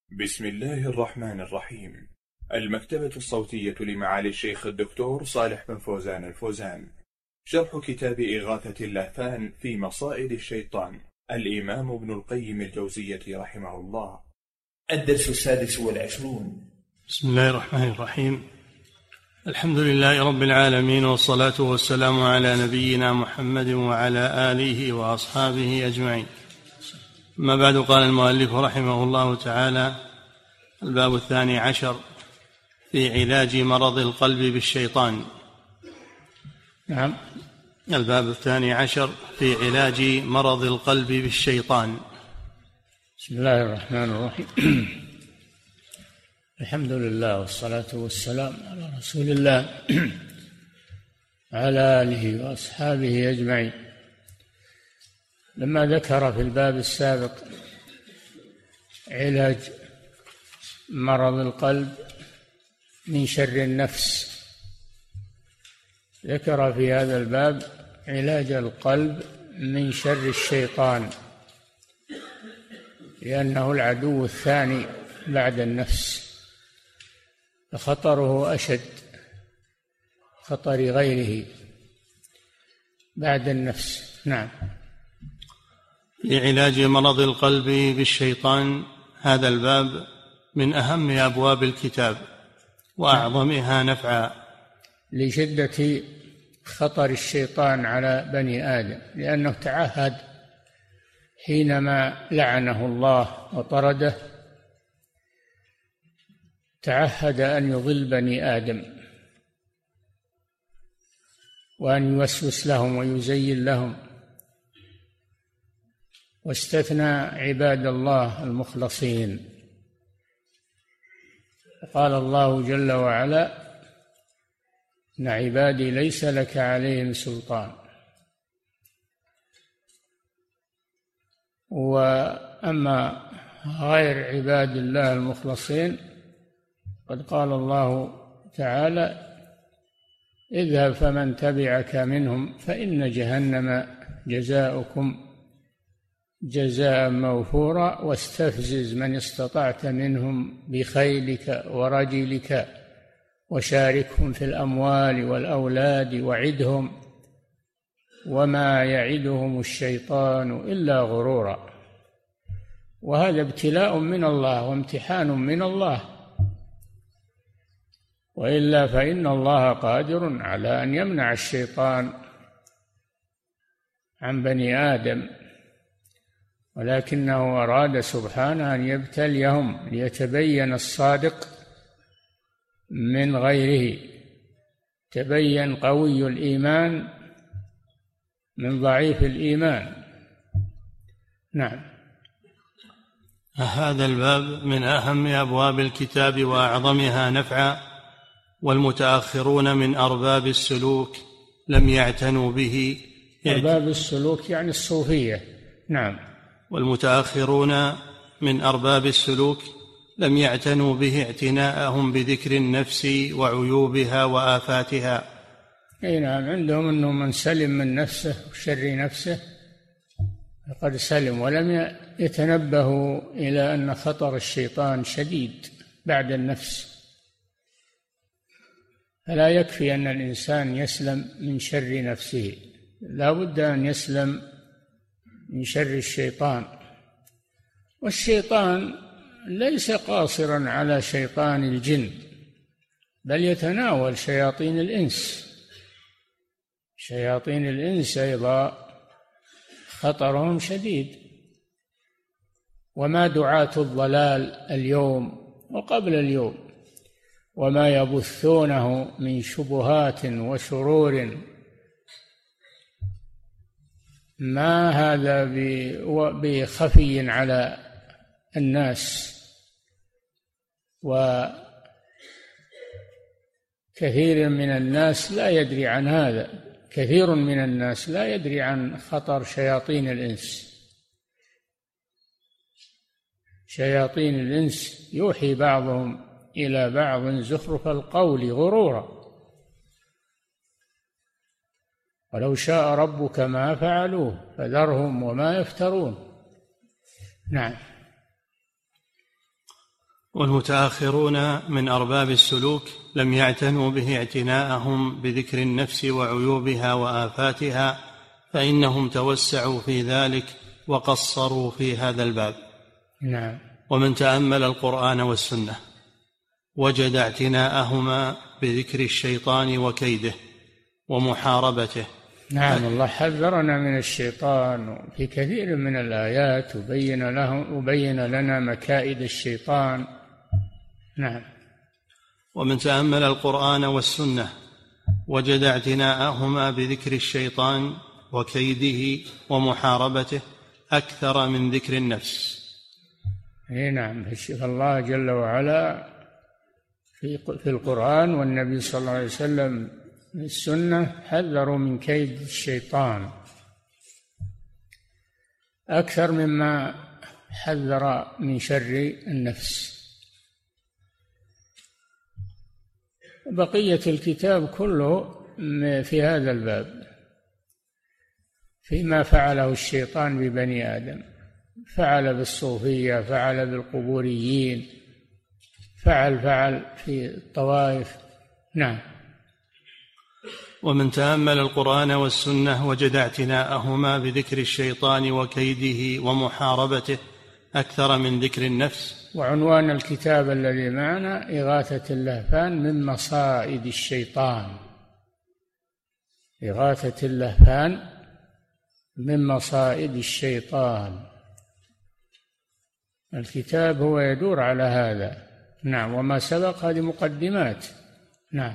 بسم الله الرحمن الرحيم. المكتبة الصوتية لمعالي الشيخ الدكتور صالح بن فوزان الفوزان. شرح كتاب إغاثة اللهفان في مصائد الشيطان، الإمام ابن القيم الجوزية رحمه الله. الدرس 26. بسم الله الرحمن الرحيم. الحمد لله رب العالمين، والصلاة والسلام على نبينا محمد وعلى آله وأصحابه أجمعين. أما بعد، قال المؤلف رحمه الله تعالى: الباب 12 في علاج مرض القلب بالشيطان. نعم. الباب 12 في علاج مرض القلب بالشيطان. بسم الله الرحمن الرحيم. الحمد لله والصلاة والسلام على رسول الله على آله وأصحابه أجمعين. لما ذكر في الباب السابق علاج مرض القلب من شر النفس، ذكر في هذا الباب علاج القلب من شر الشيطان، لأنه العدو الثاني بعد النفس، فخطره أشد خطر غيره بعد النفس. نعم. في علاج مرض القلب بالشيطان، هذا الباب من أهم أبواب الكتاب وأعظمها نفعا لشدة خطر الشيطان على بني آدم، لأنه تعهد حينما لعنه الله وطرده، تعهد أن يضل بني آدم وأن يوسوس لهم ويزين لهم، واستثنى عباد الله المخلصين. قال الله جل وعلا: إن عبادي ليس لك عليهم سلطان. وأما غير عباد الله المخلصين قد قال الله تعالى: اذهب فمن تبعك منهم فإن جهنم جزاؤكم جزاء موفورا واستفزز من استطعت منهم بخيلك ورجلك وشاركهم في الأموال والأولاد وعدهم وما يعدهم الشيطان إلا غرورا. وهذا ابتلاء من الله وامتحان من الله، وإلا فإن الله قادر على أن يمنع الشيطان عن بني آدم، ولكنه أراد سبحانه أن يبتليهم ليتبين الصادق من غيره، تبين قوي الإيمان من ضعيف الإيمان. نعم. هذا الباب من أهم أبواب الكتاب وأعظمها نفعا، والمتأخرون من أرباب السلوك لم يعتنوا به. أرباب السلوك يعني الصوفية. نعم. والمتأخرون من أرباب السلوك لم يعتنوا به اعتناءهم بذكر النفس وعيوبها وآفاتها. أي نعم، عندهم أنه من سلم من نفسه وشر نفسه فقد سلم، ولم يتنبهوا إلى أن خطر الشيطان شديد بعد النفس. فلا يكفي أن الإنسان يسلم من شر نفسه، لا بد أن يسلم من شر الشيطان. والشيطان ليس قاصرا على شيطان الجن، بل يتناول شياطين الإنس. شياطين الإنس أيضا خطرهم شديد. وما دعاة الضلال اليوم وقبل اليوم وما يبثونه من شبهات وشرور، ما هذا بخفي على الناس، وكثير من الناس لا يدري عن هذا. كثير من الناس لا يدري عن خطر شياطين الإنس. شياطين الإنس يوحي بعضهم إلى بعض زخرف القول غرورا، ولو شاء ربك ما فعلوه فذرهم وما يفترون. نعم. والمتأخرون من أرباب السلوك لم يعتنوا به اعتناءهم بذكر النفس وعيوبها وآفاتها، فإنهم توسعوا في ذلك وقصروا في هذا الباب. نعم. ومن تأمل القرآن والسنة وجد اعتناءهما بذكر الشيطان وكيده ومحاربته. نعم، الله حذرنا من الشيطان في كثير من الآيات وبين لنا مكائد الشيطان. نعم. ومن تأمل القرآن والسنة وجد اعتناءهما بذكر الشيطان وكيده ومحاربته أكثر من ذكر النفس. نعم، الله جل وعلا في القرآن والنبي صلى الله عليه وسلم في السنة حذروا من كيد الشيطان أكثر مما حذر من شر النفس. بقية الكتاب كله في هذا الباب، فيما فعله الشيطان ببني آدم، فعل بالصوفية، فعل بالقبوريين، فعل في الطوائف. نعم. ومن تأمل القرآن والسنة وجد اعتناءهما بذكر الشيطان وكيده ومحاربته أكثر من ذكر النفس. وعنوان الكتاب الذي معنا إغاثة اللهفان من مصائد الشيطان. إغاثة اللهفان من مصائد الشيطان. الكتاب هو يدور على هذا. نعم. وما سبق هذه مقدمات. نعم.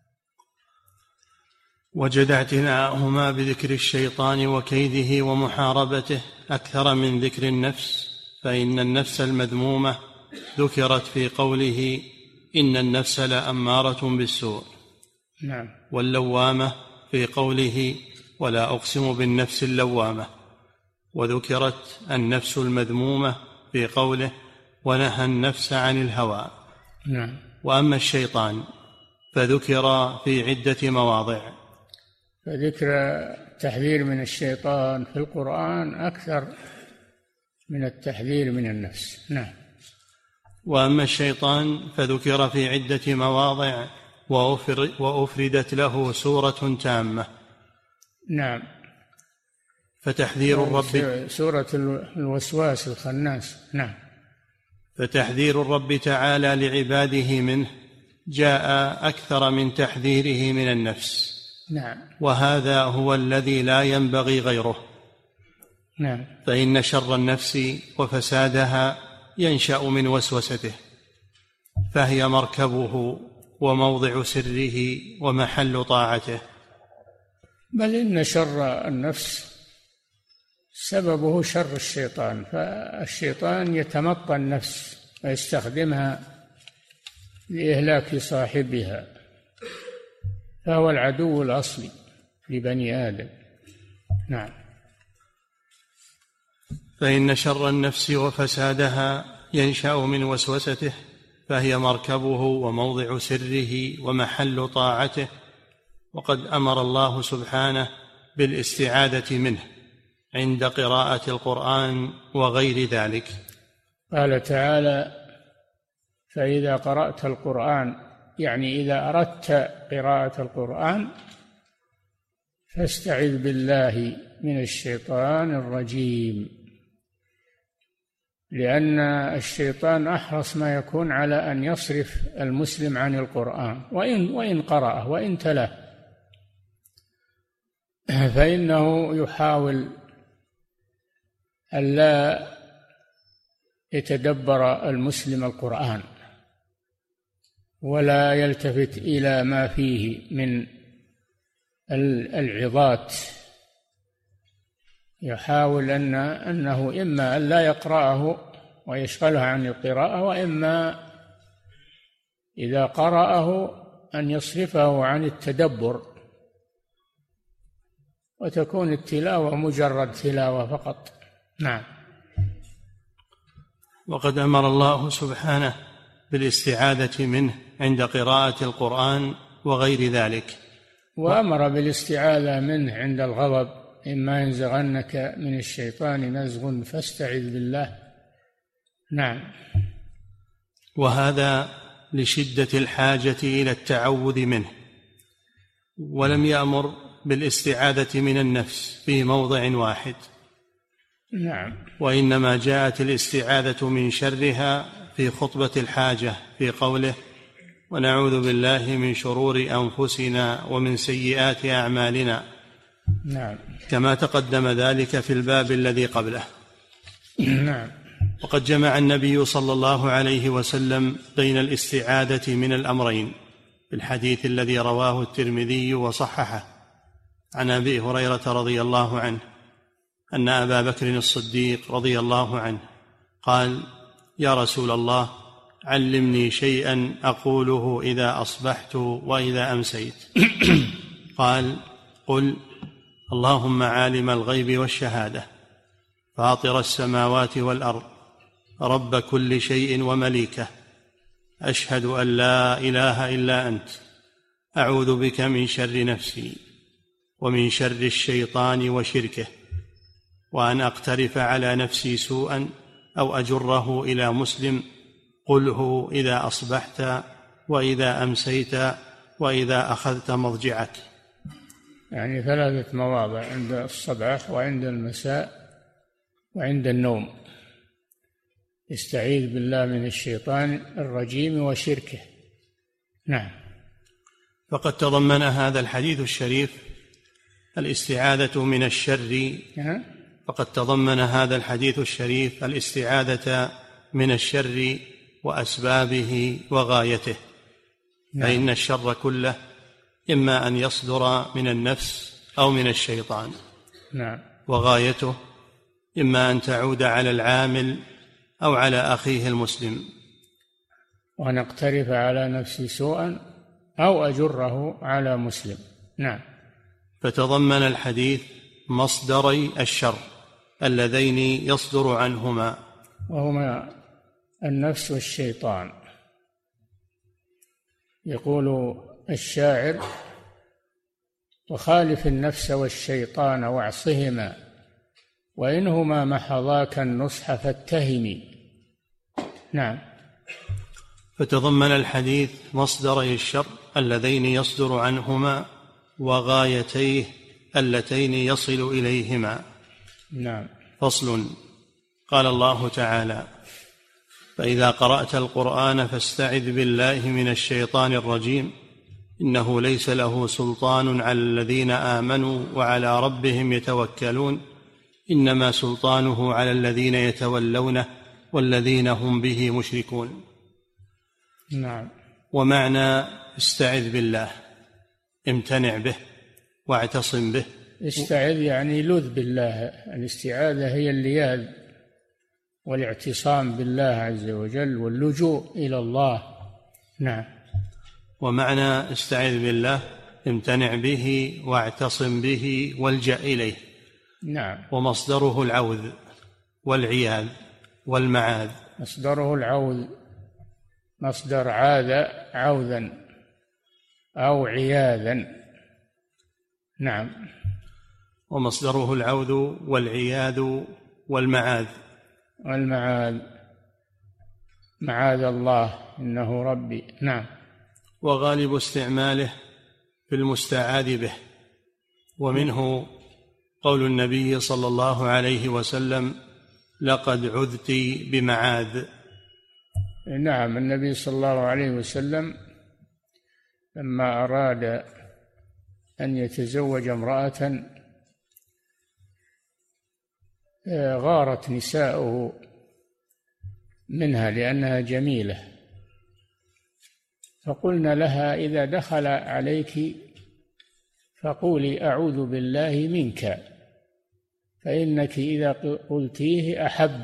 وجد اعتناءهما بذكر الشيطان وكيده ومحاربته أكثر من ذكر النفس، فإن النفس المذمومة ذكرت في قوله إن النفس لأمارة بالسوء. نعم. واللوامة في قوله ولا أقسم بالنفس اللوامة. وذكرت النفس المذمومة في قوله ونهى النفس عن الهوى. نعم. وأما الشيطان فذكر في عدة مواضع. فذكر التحذير من الشيطان في القرآن أكثر من التحذير من النفس. نعم. وأما الشيطان فذكر في عدة مواضع وأفردت له سورة تامة. نعم. فتحذير الرب سورة الوسواس الخناس. نعم. فتحذير الرب تعالى لعباده منه جاء أكثر من تحذيره من النفس. نعم. وهذا هو الذي لا ينبغي غيره. نعم. فإن شر النفس وفسادها ينشأ من وسوسته، فهي مركبه وموضع سره ومحل طاعته. بل إن شر النفس سببه شر الشيطان، فالشيطان يتمطى النفس ويستخدمها لإهلاك صاحبها، فهو العدو الأصلي لبني آدم. نعم. فإن شر النفس وفسادها ينشأ من وسوسته، فهي مركبه وموضع سره ومحل طاعته. وقد أمر الله سبحانه بالاستعاذة منه عند قراءة القرآن وغير ذلك. قال تعالى فإذا قرأت القرآن، يعني إذا أردت قراءة القرآن فاستعذ بالله من الشيطان الرجيم، لأن الشيطان أحرص ما يكون على أن يصرف المسلم عن القرآن، وإن قرأه وإن تلاه، فإنه يحاول ألا يتدبر المسلم القرآن ولا يلتفت إلى ما فيه من العظات. يحاول أنه إما أن لا يقرأه ويشغله عن القراءة، وإما إذا قرأه أن يصرفه عن التدبر، وتكون التلاوة مجرد تلاوة فقط. نعم. وقد أمر الله سبحانه بالاستعاذة منه عند قراءة القرآن وغير ذلك، وأمر بالاستعاذة منه عند الغضب، إما ينزغنك من الشيطان نزغ فاستعذ بالله. نعم. وهذا لشدة الحاجة إلى التعوذ منه، ولم يأمر بالاستعاذة من النفس في موضع واحد. نعم. وإنما جاءت الاستعاذة من شرها في خطبة الحاجة في قوله: ونعوذ بالله من شرور أنفسنا ومن سيئات أعمالنا. نعم. كما تقدم ذلك في الباب الذي قبله. نعم. وقد جمع النبي صلى الله عليه وسلم بين الاستعاذة من الأمرين في الحديث الذي رواه الترمذي وصححه عن أبي هريرة رضي الله عنه أن أبا بكر الصديق رضي الله عنه قال: يا رسول الله، علمني شيئا أقوله إذا أصبحت وإذا أمسيت. قال: قل: اللهم عالم الغيب والشهادة، فاطر السماوات والأرض، رب كل شيء ومليكه، أشهد أن لا إله إلا أنت، أعوذ بك من شر نفسي ومن شر الشيطان وشركه، وأن أقترف على نفسي سوءا أو أجره إلى مسلم، قله إذا أصبحت وإذا أمسيت وإذا أخذت مضجعك. يعني 3 مواضع: عند الصباح وعند المساء وعند النوم. استعيذ بالله من الشيطان الرجيم وشركه. نعم. فقد تضمن هذا الحديث الشريف الاستعاذة من الشر. فقد تضمن هذا الحديث الشريف الاستعاذة من الشر وأسبابه وغايته. فإن الشر كله إما أن يصدر من النفس أو من الشيطان. نعم. وغايته إما أن تعود على العامل أو على أخيه المسلم. وأن أقترف على نفسي سوءا أو أجره على مسلم. نعم. فتضمن الحديث مصدري الشر اللذين يصدر عنهما، وهما النفس والشيطان. يقول الشاعر: وخالف النفس والشيطان واعصهما، وإنهما محضاك النصح فاتهمي. نعم. فتضمن الحديث مصدري الشر اللذين يصدر عنهما وغايتيه اللتين يصل إليهما. نعم. فصل. قال الله تعالى: فإذا قرأت القرآن فاستعذ بالله من الشيطان الرجيم، إنه ليس له سلطان على الذين آمنوا وعلى ربهم يتوكلون، إنما سلطانه على الذين يتولونه والذين هم به مشركون. نعم. ومعنى استعذ بالله: امتنع به واعتصم به. استعذ يعني لذ بالله. الاستعاذة هي اللياذ والاعتصام بالله عز وجل واللجوء إلى الله. نعم. ومعنى استعذ بالله: امتنع به واعتصم به والجأ إليه. نعم. ومصدره العوذ والعياذ والمعاذ. مصدره العوذ، مصدر عاذ عوذا أو عياذا. نعم. ومصدره العوذ والعياذ والمعاذ. والمعاذ، معاذ الله إنه ربي. نعم. وغالب استعماله في المستعاذ به، ومنه قول النبي صلى الله عليه وسلم: لقد عذت بمعاذ. نعم. النبي صلى الله عليه وسلم لما أراد أن يتزوج امرأة غارت نساؤه منها لأنها جميلة، فقلنا لها: إذا دخل عليك فقولي أعوذ بالله منك، فإنك إذا قلتيه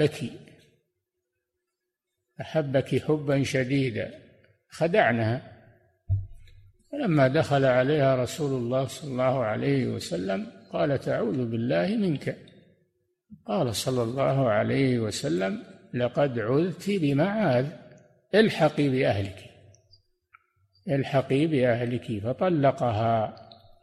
أحبك حبا شديدا. خدعنها. فلما دخل عليها رسول الله صلى الله عليه وسلم قالت: أعوذ بالله منك. قال صلى الله عليه وسلم: لقد عذت بمعاذ، الحقي بأهلك. فطلقها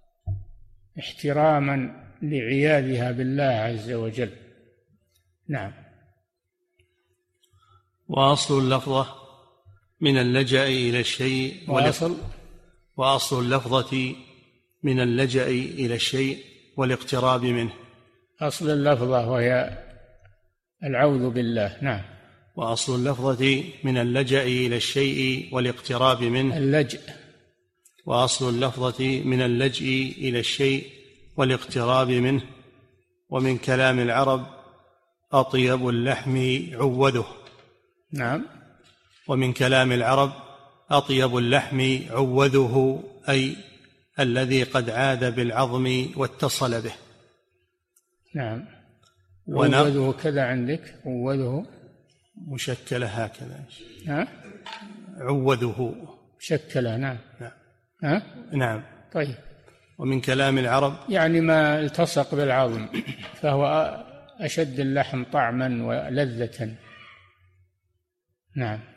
احتراما لعياذها بالله عز وجل. نعم. وأصل اللفظة من اللجأ إلى الشيء وأصل اللفظة من اللجأ إلى الشيء والاقتراب منه. أصل اللفظة وهي العوذ بالله. نعم. وأصل اللفظة من اللجأ إلى الشيء والاقتراب منه. اللجأ. وأصل اللفظة من اللجأ إلى الشيء والاقتراب منه. ومن كلام العرب أطيب اللحم عوذه. نعم. ومن كلام العرب أطيب اللحم عوذه، أي الذي قد عاد بالعظم واتصل به. نعم. عوذه كذا عندك؟ عوذه مشكلة هكذا. ها؟ عوذه مشكلة. نعم. نعم. ها؟ نعم. طيب. ومن كلام العرب يعني ما التصق بالعظم، فهو أشد اللحم طعما ولذة. نعم.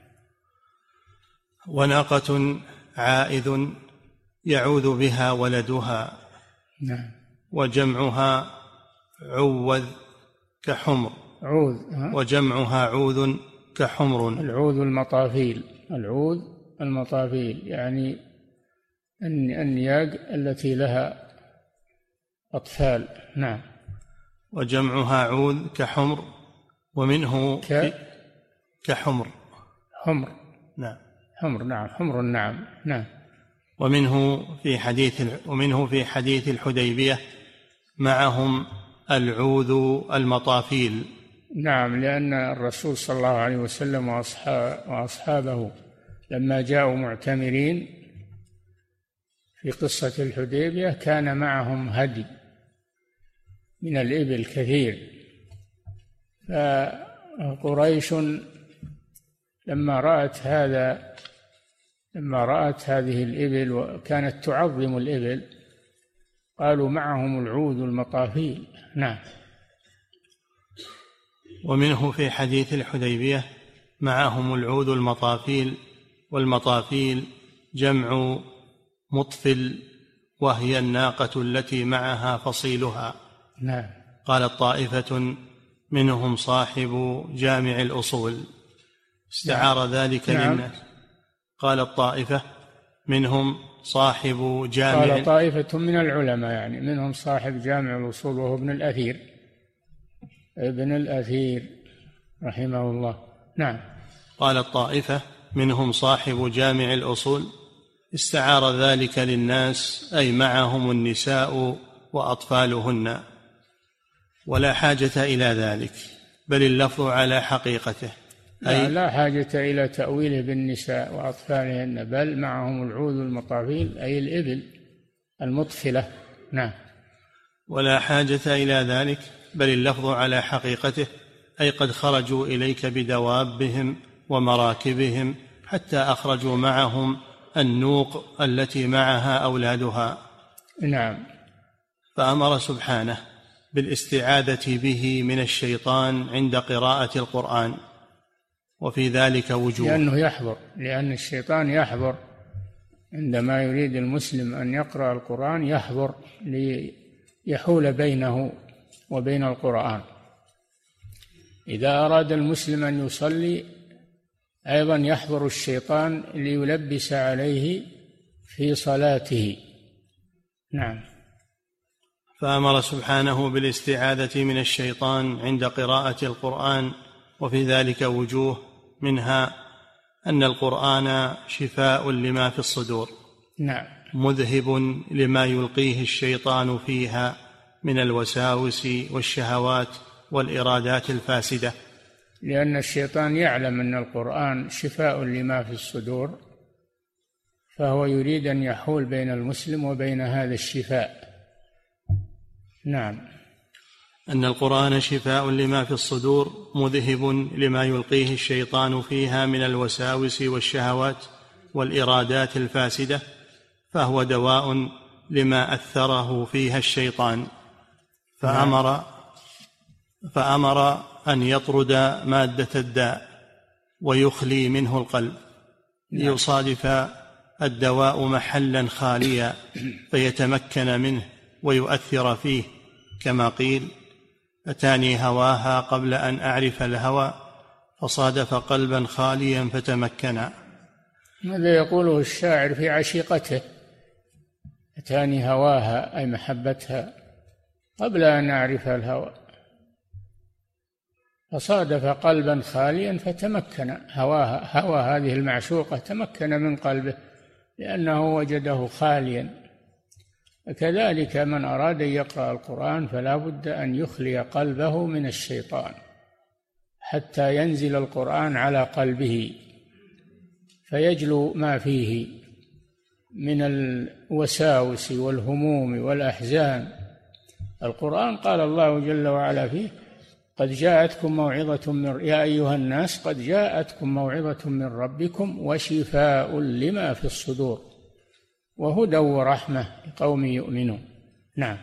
وناقة عائذ يعوذ بها ولدها. نعم. وجمعها عوذ كحمر. عوذ. وجمعها عوذ كحمر. العوذ المطافيل. العوذ المطافيل يعني النياق التي لها أطفال. نعم. وجمعها عوذ كحمر. ومنه كحمر. حمر. نعم. حمر. نعم. حمر. نعم. نعم. ومنه في حديث الحديبية معهم العوذ المطافيل. نعم. لأن الرسول صلى الله عليه وسلم وأصحابه لما جاءوا معتمرين في قصة الحديبية كان معهم هدي من الإبل كثير، فقريش لما رأت هذه الإبل وكانت تعظم الإبل قالوا معهم العوذ المطافيل. نعم. ومنه في حديث الحديبية معهم العوذ المطافيل. والمطافيل جمع مطفل، وهي الناقة التي معها فصيلها. نعم. قالت طائفة منهم صاحب جامع الأصول، استعار ذلك للناس. قالت طائفة منهم صاحب جامع. قال طائفة من العلماء يعني منهم صاحب جامع الأصول وهو ابن الأثير رحمه الله. نعم. قالت طائفة منهم صاحب جامع الأصول، استعار ذلك للناس، أي معهم النساء وأطفالهن، ولا حاجة إلى ذلك، بل اللفظ على حقيقته. لا حاجة إلى تأويله بالنساء وأطفالهن، بل معهم العوذ المطافيل أي الإبل المطفلة. نعم. ولا حاجة إلى ذلك، بل اللفظ على حقيقته، أي قد خرجوا إليك بدوابهم ومراكبهم حتى أخرجوا معهم النوق التي معها أولادها. نعم. فأمر سبحانه بالاستعاذة به من الشيطان عند قراءة القرآن، وفي ذلك وجوه. لأن الشيطان يحضر عندما يريد المسلم أن يقرأ القرآن، يحضر ليحول بينه وبين القرآن. إذا أراد المسلم أن يصلي أيضا يحضر الشيطان ليلبس عليه في صلاته. نعم. فأمر سبحانه بالاستعاذة من الشيطان عند قراءة القرآن، وفي ذلك وجوه، منها أن القرآن شفاء لما في الصدور. نعم. مذهب لما يلقيه الشيطان فيها من الوساوس والشهوات والإرادات الفاسدة. لأن الشيطان يعلم أن القرآن شفاء لما في الصدور، فهو يريد أن يحول بين المسلم وبين هذا الشفاء. نعم. أن القرآن شفاء لما في الصدور، مذهب لما يلقيه الشيطان فيها من الوساوس والشهوات والإرادات الفاسدة، فهو دواء لما أثره فيها الشيطان، فأمر أن يطرد مادة الداء ويخلي منه القلب، ليصادف الدواء محلا خاليا فيتمكن منه ويؤثر فيه، كما قيل: أتاني هواها قبل أن أعرف الهوى، فصادف قلبا خاليا فتمكنا. هذا يقوله الشاعر في عشيقته: أتاني هواها، أي محبتها، قبل أن أعرف الهوى، فصادف قلبا خاليا فتمكن هواها، هوى هذه المعشوقة تمكن من قلبه لأنه وجده خاليا. كذلك من أراد أن يقرأ القرآن فلا بد أن يخلي قلبه من الشيطان حتى ينزل القرآن على قلبه فيجلو ما فيه من الوساوس والهموم والأحزان. القرآن قال الله جل وعلا فيه: قد جاءتكم موعظة من يا أيها الناس قد جاءتكم موعظة من ربكم وشفاء لما في الصدور وهدى ورحمة لقوم يؤمنون. نعم.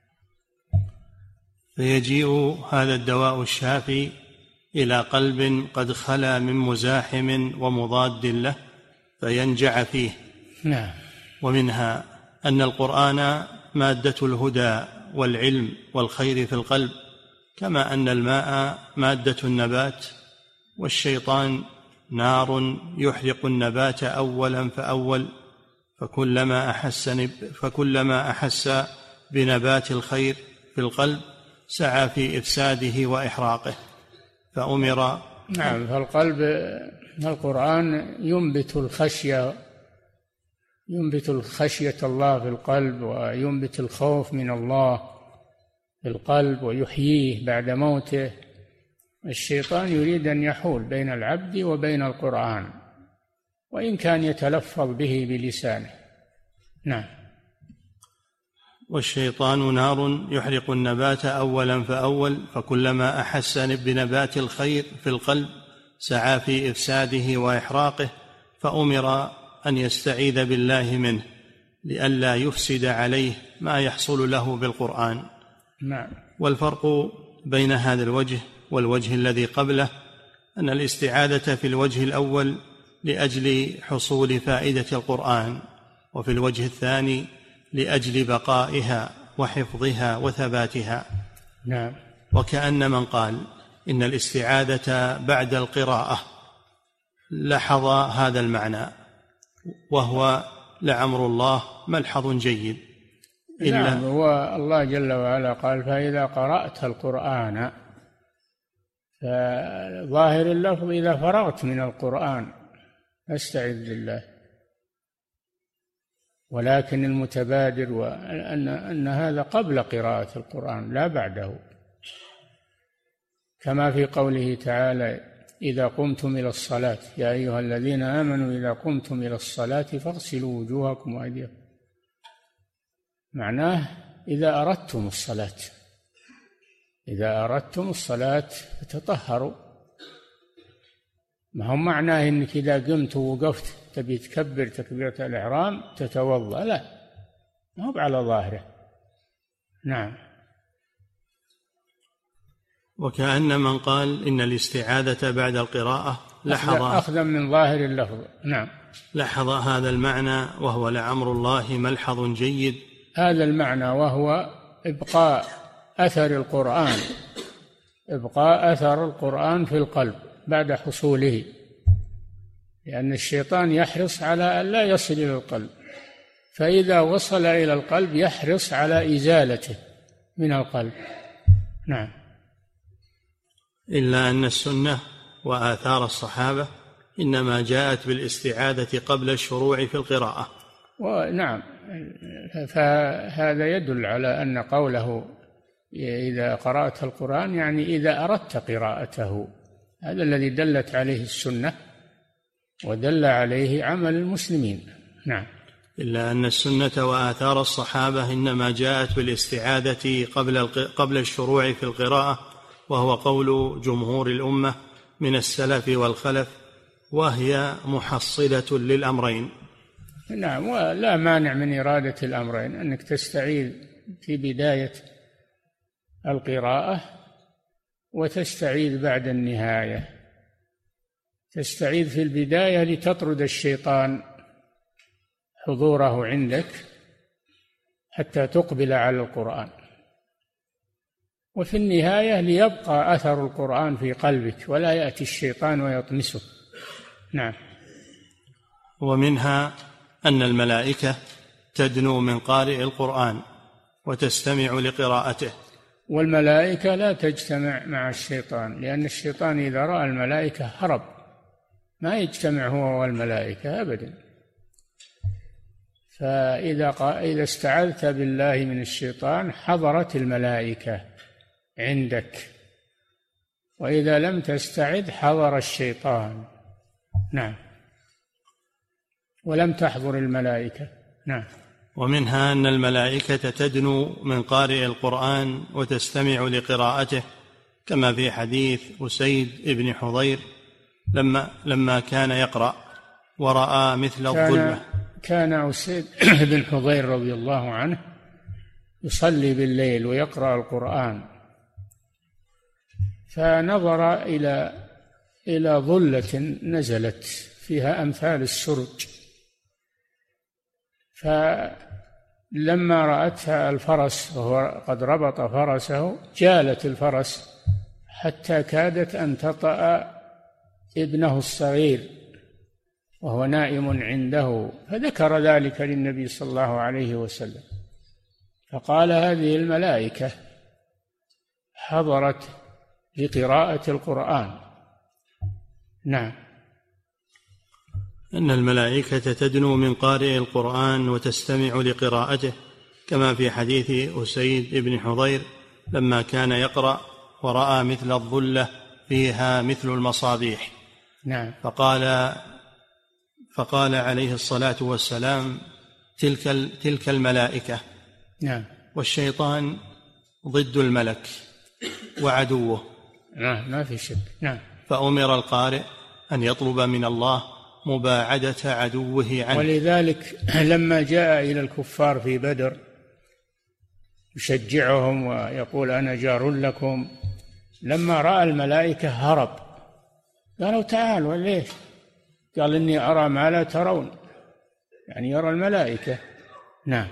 فيجيء هذا الدواء الشافي إلى قلب قد خلا من مزاحم ومضاد له فينجع فيه. نعم. ومنها أن القرآن مادة الهدى والعلم والخير في القلب، كما أن الماء مادة النبات، والشيطان نار يحرق النبات أولا فأول، فكلما أحس بنبات الخير في القلب سعى في إفساده وإحراقه فأمر. نعم. فالقلب، القرآن ينبت الخشية الله في القلب، وينبت الخوف من الله في القلب ويحييه بعد موته. الشيطان يريد أن يحول بين العبد وبين القرآن وإن كان يتلفظ به بلسانه. نعم. والشيطان نار يحرق النبات أولا فأول، فكلما أحس بنبات الخير في القلب سعى في إفساده وإحراقه فأمر أن يستعيذ بالله منه لئلا يفسد عليه ما يحصل له بالقرآن. نعم. والفرق بين هذا الوجه والوجه الذي قبله أن الاستعاذة في الوجه الأول لأجل حصول فائدة القرآن، وفي الوجه الثاني لأجل بقائها وحفظها وثباتها. نعم. وكأن من قال إن الاستعاذة بعد القراءة لحظ هذا المعنى، وهو لعمر الله ملحظ جيد. نعم. والله جل وعلا قال: فإذا قرأت القرآن، فظاهر اللفظ إذا فرغت من القرآن فاستعذ بالله، ولكن المتبادر أن هذا قبل قراءة القرآن لا بعده، كما في قوله تعالى: إذا قمتم إلى الصلاة يا أيها الذين آمنوا إذا قمتم إلى الصلاة فاغسلوا وجوهكم وأيديكم. معناه إذا أردتم الصلاة، إذا أردتم الصلاة فتطهروا. ما هو معناه إنك إذا قمت ووقفت تبي تكبر تكبيرة الإحرام تتوضأ، لا، ما هو على ظاهره. نعم. وكأن من قال إن الاستعاذة بعد القراءة لحظ أخذا من ظاهر اللفظ. نعم. لحظ هذا المعنى وهو لعمر الله ملحظ جيد. هذا المعنى وهو إبقاء أثر القرآن، إبقاء أثر القرآن في القلب بعد حصوله، لأن الشيطان يحرص على أن لا يصل إلى القلب، فإذا وصل إلى القلب يحرص على إزالته من القلب. نعم. إلا أن السنة وآثار الصحابة إنما جاءت بالاستعاذة قبل الشروع في القراءة. ونعم، فهذا يدل على أن قوله إذا قرأت القرآن يعني إذا أردت قراءته، هذا الذي دلت عليه السنة ودل عليه عمل المسلمين. نعم. إلا أن السنة وآثار الصحابة إنما جاءت بالاستعاذة قبل الشروع في القراءة، وهو قول جمهور الأمة من السلف والخلف، وهي محصلة للأمرين. نعم. ولا مانع من إرادة الأمرين، أنك تستعيذ في بداية القراءة وتستعيذ بعد النهاية. تستعيذ في البداية لتطرد الشيطان حضوره عندك حتى تقبل على القرآن، وفي النهاية ليبقى أثر القرآن في قلبك ولا يأتي الشيطان ويطمسه. نعم. ومنها أن الملائكة تدنو من قارئ القرآن وتستمع لقراءته. والملائكة لا تجتمع مع الشيطان، لأن الشيطان إذا رأى الملائكة هرب، ما يجتمع هو والملائكة أبدا. فإذا استعذت بالله من الشيطان حضرت الملائكة عندك، وإذا لم تستعذ حضر الشيطان. نعم، ولم تحضر الملائكة. نعم. ومنها أن الملائكة تدنو من قارئ القرآن وتستمع لقراءته، كما في حديث أسيد بن حضير لما كان يقرأ ورأى مثل الظلمة. كان أسيد بن حضير رضي الله عنه يصلي بالليل ويقرأ القرآن، فنظر إلى ظلة نزلت فيها أمثال السرج، فلما رأتها الفرس وهو قد ربط فرسه جالت الفرس حتى كادت أن تطأ ابنه الصغير وهو نائم عنده، فذكر ذلك للنبي صلى الله عليه وسلم، فقال هذه الملائكة حضرت لقراءة القرآن. نعم. أن الملائكة تدنو من قارئ القرآن وتستمع لقراءته، كما في حديث أسيد بن حضير لما كان يقرأ ورأى مثل الظلة فيها مثل المصابيح. نعم. فقال عليه الصلاة والسلام تلك الملائكة. نعم. والشيطان ضد الملك وعدوه. نعم، ما في شك. نعم. فأمر القارئ أن يطلب من الله مباعدة عدوه عنه. ولذلك لما جاء إلى الكفار في بدر يشجعهم ويقول أنا جار لكم، لما رأى الملائكة هرب، قالوا تعالوا. ليش؟ قال إني أرى ما لا ترون، يعني يرى الملائكة. نعم.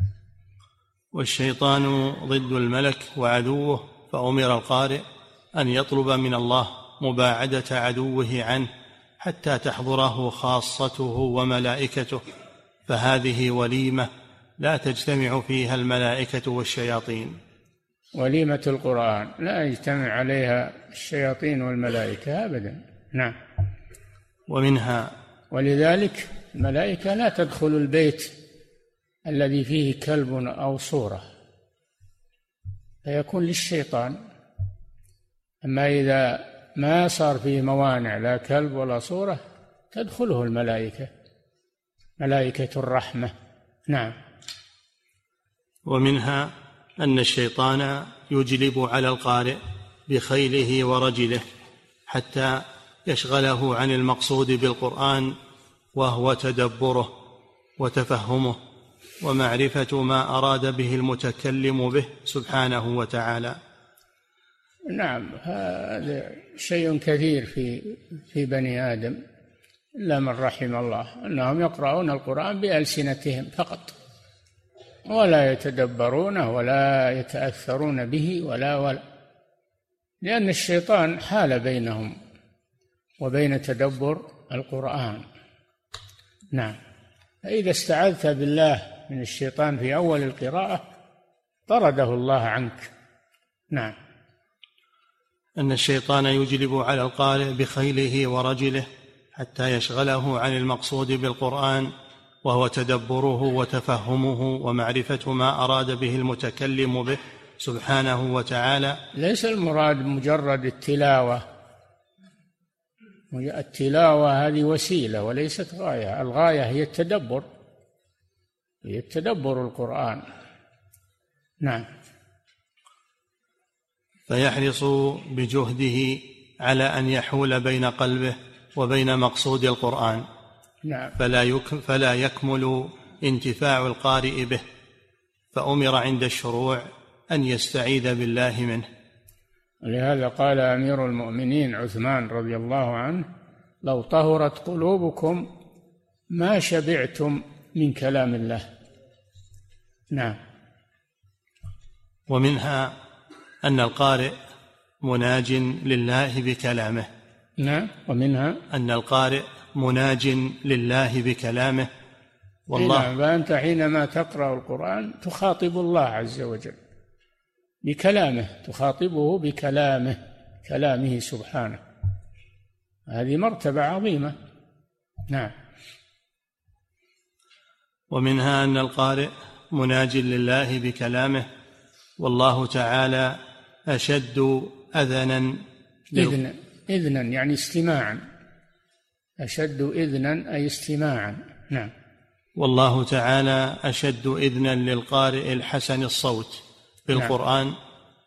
والشيطان ضد الملك وعدوه، فأمر القارئ أن يطلب من الله مباعدة عدوه عنه حتى تحضره خاصته وملائكته، فهذه وليمة لا تجتمع فيها الملائكة والشياطين. وليمة القرآن لا يجتمع عليها الشياطين والملائكة أبدا. نعم. ومنها ولذلك الملائكة لا تدخل البيت الذي فيه كلب أو صورة، فيكون للشيطان. أما إذا ما صار فيه موانع لا كلب ولا صورة تدخله الملائكة، ملائكة الرحمة. نعم. ومنها أن الشيطان يجلب على القارئ بخيله ورجله حتى يشغله عن المقصود بالقرآن، وهو تدبره وتفهمه ومعرفة ما أراد به المتكلم به سبحانه وتعالى. نعم، هذا شيء كثير في بني آدم إلا من رحم الله، أنهم يقرؤون القرآن بألسنتهم فقط ولا يتدبرونه ولا يتأثرون به ولا لأن الشيطان حال بينهم وبين تدبر القرآن. نعم. فإذا استعذت بالله من الشيطان في أول القراءة طرده الله عنك. نعم. أن الشيطان يجلب على القارئ بخيله ورجله حتى يشغله عن المقصود بالقرآن، وهو تدبره وتفهمه ومعرفة ما أراد به المتكلم به سبحانه وتعالى. ليس المراد مجرد التلاوة، التلاوة هذه وسيلة وليست غاية، الغاية هي التدبر، هي التدبر القرآن. نعم. فيحرص بجهده على أن يحول بين قلبه وبين مقصود القرآن. نعم. فلا يكمل انتفاع القارئ به، فأمر عند الشروع أن يستعيذ بالله منه. لهذا قال أمير المؤمنين عثمان رضي الله عنه: لو طهرت قلوبكم ما شبعتم من كلام الله. نعم. ومنها أن القارئ مناج لله بكلامه. نعم. ومنها أن القارئ مناج لله بكلامه، والله. فأنت حينما تقرأ القرآن تخاطب الله عز وجل بكلامه، تخاطبه بكلامه، كلامه سبحانه. هذه مرتبة عظيمة. نعم. ومنها أن القارئ مناج لله بكلامه، والله تعالى أشد أذنا إذنا يعني استماعا، أشد إذنا أي استماعا. نعم. والله تعالى أشد إذنا للقارئ الحسن الصوت بالقرآن. نعم.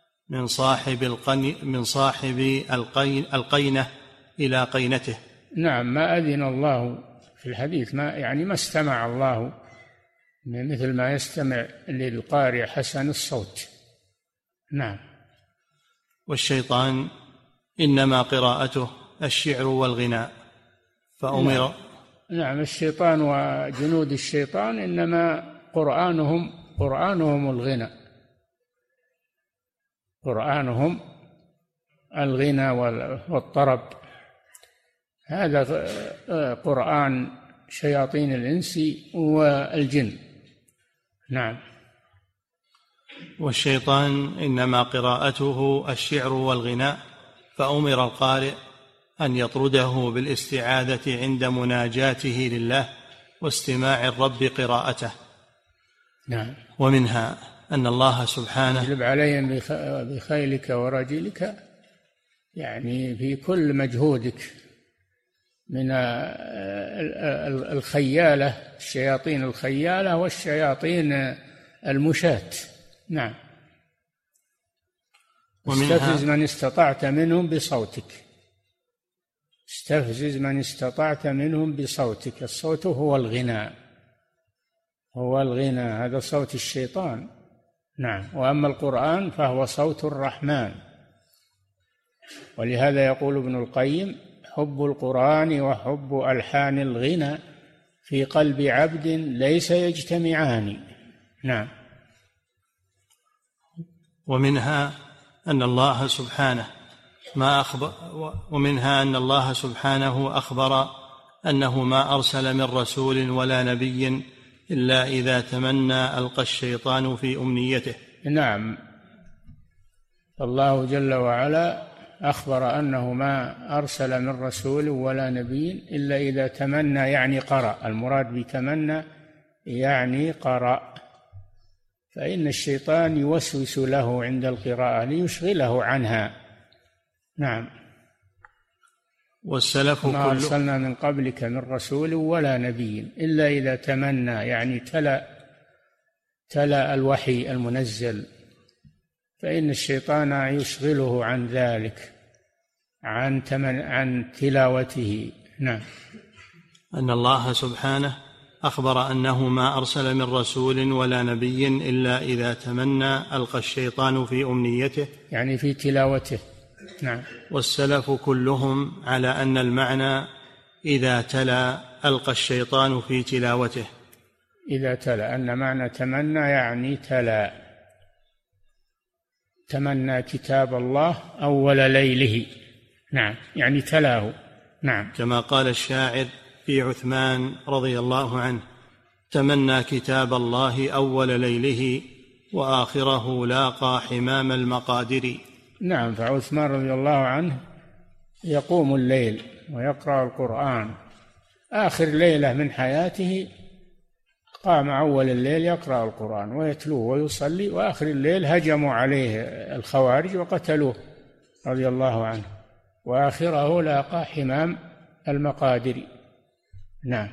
من صاحب القينة إلى قينته. نعم. ما أذن الله في الحديث، ما استمع الله مثل ما يستمع للقارئ حسن الصوت. نعم. والشيطان إنما قراءته الشعر والغناء فأمر. نعم. الشيطان وجنود الشيطان إنما قرآنهم الغنى، قرآنهم الغنى والطرب. هذا قرآن شياطين الإنس والجن. نعم. والشيطان إنما قراءته الشعر والغناء، فأمر القارئ أن يطرده بالاستعاذة عند مناجاته لله واستماع الرب قراءته. نعم. ومنها أن الله سبحانه اجلب عليهم بخيلك ورجلك، يعني في كل مجهودك من الخيالة، الشياطين الخيالة والشياطين المشاة. نعم. استفزز من استطعت منهم بصوتك، استفزز من استطعت منهم بصوتك. الصوت هو الغناء، هو الغناء، هذا صوت الشيطان. نعم. وأما القرآن فهو صوت الرحمن. ولهذا يقول ابن القيم: حب القرآن وحب ألحان الغنى في قلب عبد ليس يجتمعان. نعم. ومنها أن الله سبحانه أخبر أنه ما أرسل من رسول ولا نبي إلا إذا تمنى ألقى الشيطان في أمنيته. نعم. الله جل وعلا أخبر أنه ما أرسل من رسول ولا نبي إلا إذا تمنى، يعني قرأ. المراد بتمنى يعني قرأ، فإن الشيطان يوسوس له عند القراءة ليشغله عنها. نعم. والسلف ما أرسلنا من قبلك من رسول ولا نبي إلا إذا تمنى، يعني تلا الوحي المنزل، فإن الشيطان يشغله عن ذلك، عن تلاوته. نعم. أن الله سبحانه أخبر أنه ما أرسل من رسول ولا نبي إلا إذا تمنى ألقى الشيطان في أمنيته، يعني في تلاوته. نعم. والسلف كلهم على أن المعنى إذا تلا ألقى الشيطان في تلاوته. إذا تلا، أن معنى تمنى يعني تمنى كتاب الله أول ليله. نعم. يعني تلاه. نعم. كما قال الشاعر في عثمان رضي الله عنه: تمنى كتاب الله أول ليله وآخره لاقى حمام المقادر. نعم. فعثمان رضي الله عنه يقوم الليل ويقرأ القرآن، آخر ليلة من حياته قام أول الليل يقرأ القرآن ويتلوه ويصلي، وآخر الليل هجموا عليه الخوارج وقتلوه رضي الله عنه، وآخره لاقى حمام المقادر. نعم.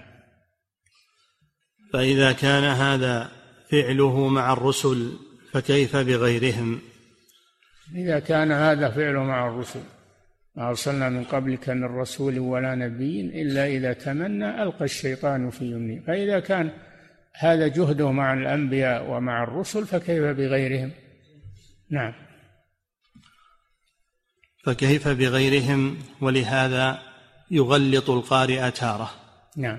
فإذا كان هذا فعله مع الرسل فكيف بغيرهم؟ إذا كان هذا فعله مع الرسل، ما أرسلنا من قبلك من رسول ولا نبي إلا إذا تمنى ألقى الشيطان في يمنه، فإذا كان هذا جهده مع الأنبياء ومع الرسل فكيف بغيرهم؟ نعم. فكيف بغيرهم؟ ولهذا يغلط القارئ تارة. نعم.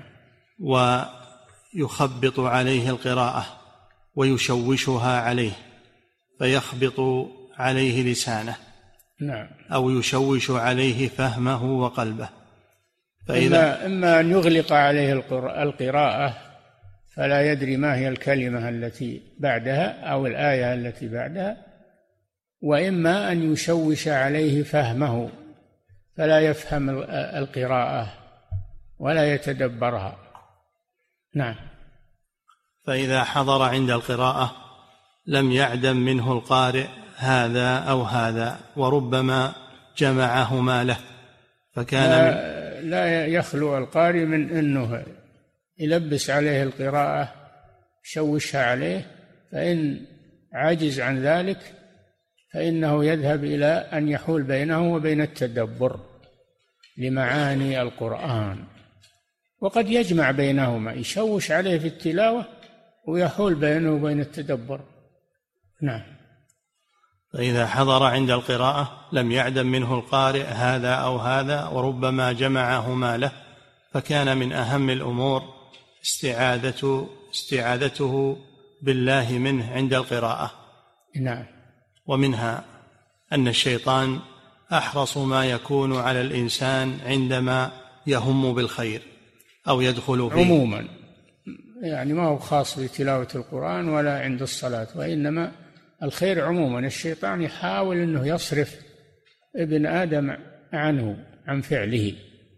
ويخبط عليه القراءة ويشوشها عليه فيخبط عليه لسانه. نعم. أو يشوش عليه فهمه وقلبه، إما أن يغلق عليه القراءة فلا يدري ما هي الكلمة التي بعدها أو الآية التي بعدها، وإما أن يشوش عليه فهمه فلا يفهم القراءة ولا يتدبرها. نعم. فإذا حضر عند القراءة لم يعدم منه القارئ هذا أو هذا وربما جمعهما له، فكان لا يخلو القارئ من أنه يلبس عليه القراءة يشوشها عليه، فإن عجز عن ذلك فإنه يذهب إلى أن يحول بينه وبين التدبر لمعاني القرآن، وقد يجمع بينهما، يشوش عليه في التلاوة ويحول بينه وبين التدبر. نعم. فإذا حضر عند القراءة لم يعدم منه القارئ هذا أو هذا وربما جمعهما له، فكان من أهم الأمور استعاذته بالله منه عند القراءة. نعم. ومنها أن الشيطان أحرص ما يكون على الإنسان عندما يهم بالخير أو يدخل فيه عموما، يعني ما هو خاص بتلاوة القرآن ولا عند الصلاة، وإنما الخير عموما. الشيطان يحاول أنه يصرف ابن آدم عنه، عن فعله،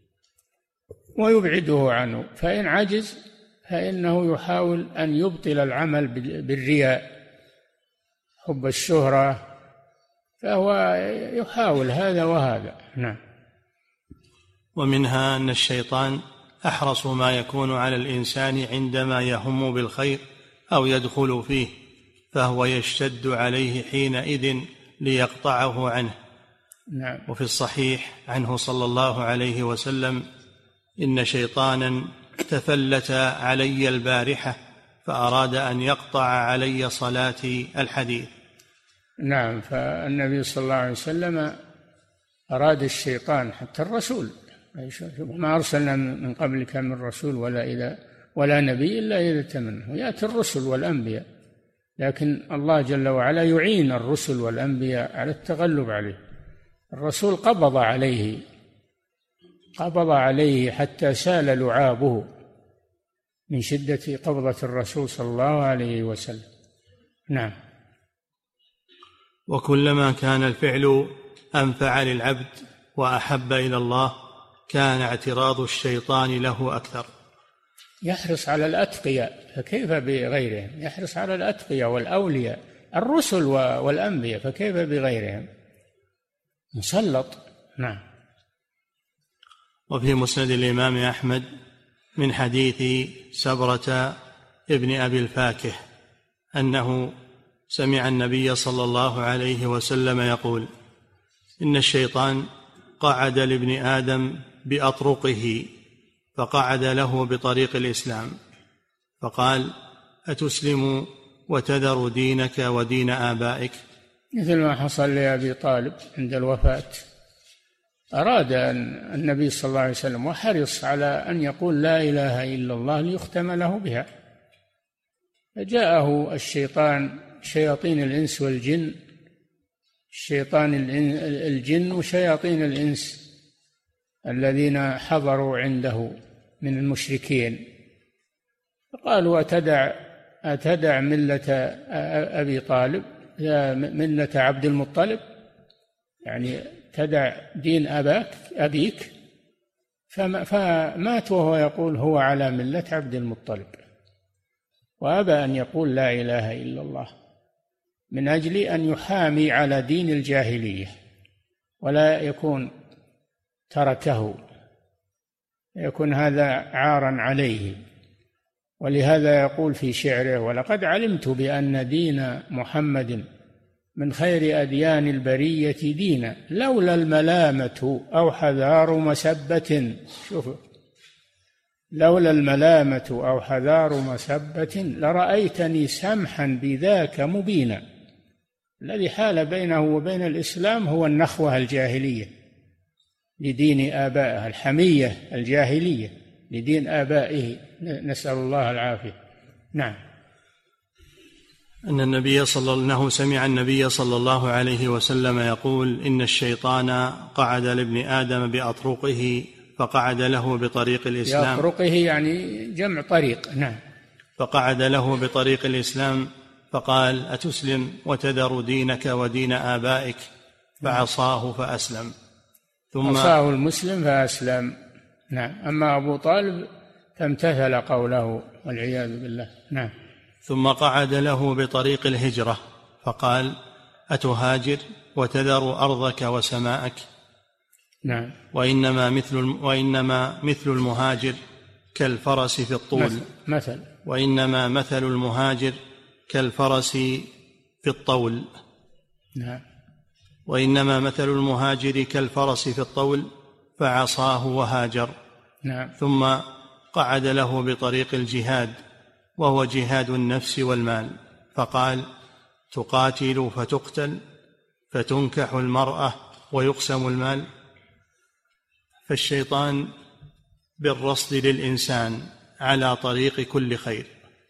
ويبعده عنه، فإن عجز فإنه يحاول أن يبطل العمل بالرياء، حب الشهرة، فهو يحاول هذا وهذا. نعم. ومنها أن الشيطان أحرص ما يكون على الإنسان عندما يهم بالخير أو يدخل فيه، فهو يشتد عليه حينئذ ليقطعه عنه. نعم. وفي الصحيح عنه صلى الله عليه وسلم: إن شيطانا تفلت علي البارحة فأراد أن يقطع علي صلاتي الحديث. نعم. فالنبي صلى الله عليه وسلم أراد الشيطان، حتى الرسول ما أرسلنا من قبلك من رسول ولا نبي إلا إذا تمنى، يأتي الرسل والأنبياء، لكن الله جل وعلا يعين الرسل والأنبياء على التغلب عليه. الرسول قبض عليه حتى سال لعابه من شدة قبضة الرسول صلى الله عليه وسلم. نعم. وكلما كان الفعل أنفع للعبد وأحب إلى الله كان اعتراض الشيطان له أكثر. يحرص على الأتقياء، فكيف بغيرهم؟ يحرص على الأتقياء والأولياء، الرسل والأنبياء، فكيف بغيرهم؟ مسلط. نعم. وفي مسند الإمام أحمد من حديث سبرة ابن أبي الفاكه أنه سمع النبي صلى الله عليه وسلم يقول: إن الشيطان قعد لابن آدم بأطرقه فقعد له بطريق الإسلام فقال: أتسلم وتذر دينك ودين آبائك؟ مثل ما حصل لأبي طالب عند الوفاة، أراد النبي صلى الله عليه وسلم وحرص على أن يقول لا إله إلا الله ليختم له بها، فجاءه الشيطان، شياطين الإنس والجن، الجن وشياطين الإنس الذين حضروا عنده من المشركين، فقالوا: أتدع ملة أبي طالب، ملة عبد المطلب، يعني تدع دين أبيك؟ فمات وهو يقول هو على ملة عبد المطلب، وأبى أن يقول لا إله إلا الله من أجل أن يحامي على دين الجاهلية ولا يكون تركه، يكون هذا عارا عليه. ولهذا يقول في شعره: ولقد علمت بأن دين محمد من خير أديان البرية دينا، لولا الملامة أو حذار مسبة. شوفوا، لولا الملامة أو حذار مسبة لرأيتني سمحا بذاك مبينا. الذي حال بينه وبين الإسلام هو النخوة الجاهلية لدين آبائه، الحمية الجاهلية لدين آبائه، نسأل الله العافية. نعم. أنه سمع النبي صلى الله عليه وسلم يقول: إن الشيطان قعد لابن آدم بأطرقه فقعد له بطريق الإسلام. يفرقه يعني جمع طريق. نعم. فقعد له بطريق الإسلام فقال: أتسلم وتذر دينك ودين آبائك؟ فعصاه فأسلم. ثم عصاه المسلم فأسلم. نعم. أما أبو طالب فامتثل قوله والعياذ بالله. نعم. ثم قعد له بطريق الهجرة فقال: أتهاجر وتذر أرضك وسماءك؟ نعم. وإنما مثل المهاجر كالفرس في الطول. وإنما مثل المهاجر كالفرس في الطول. نعم. وإنما مثل المهاجر كالفرس في الطول، فعصاه وهاجر. نعم. ثم قعد له بطريق الجهاد، وهو جهاد النفس والمال، فقال: تقاتل فتقتل، فتنكح المرأة ويقسم المال. فالشيطان بالرصد للإنسان على طريق كل خير.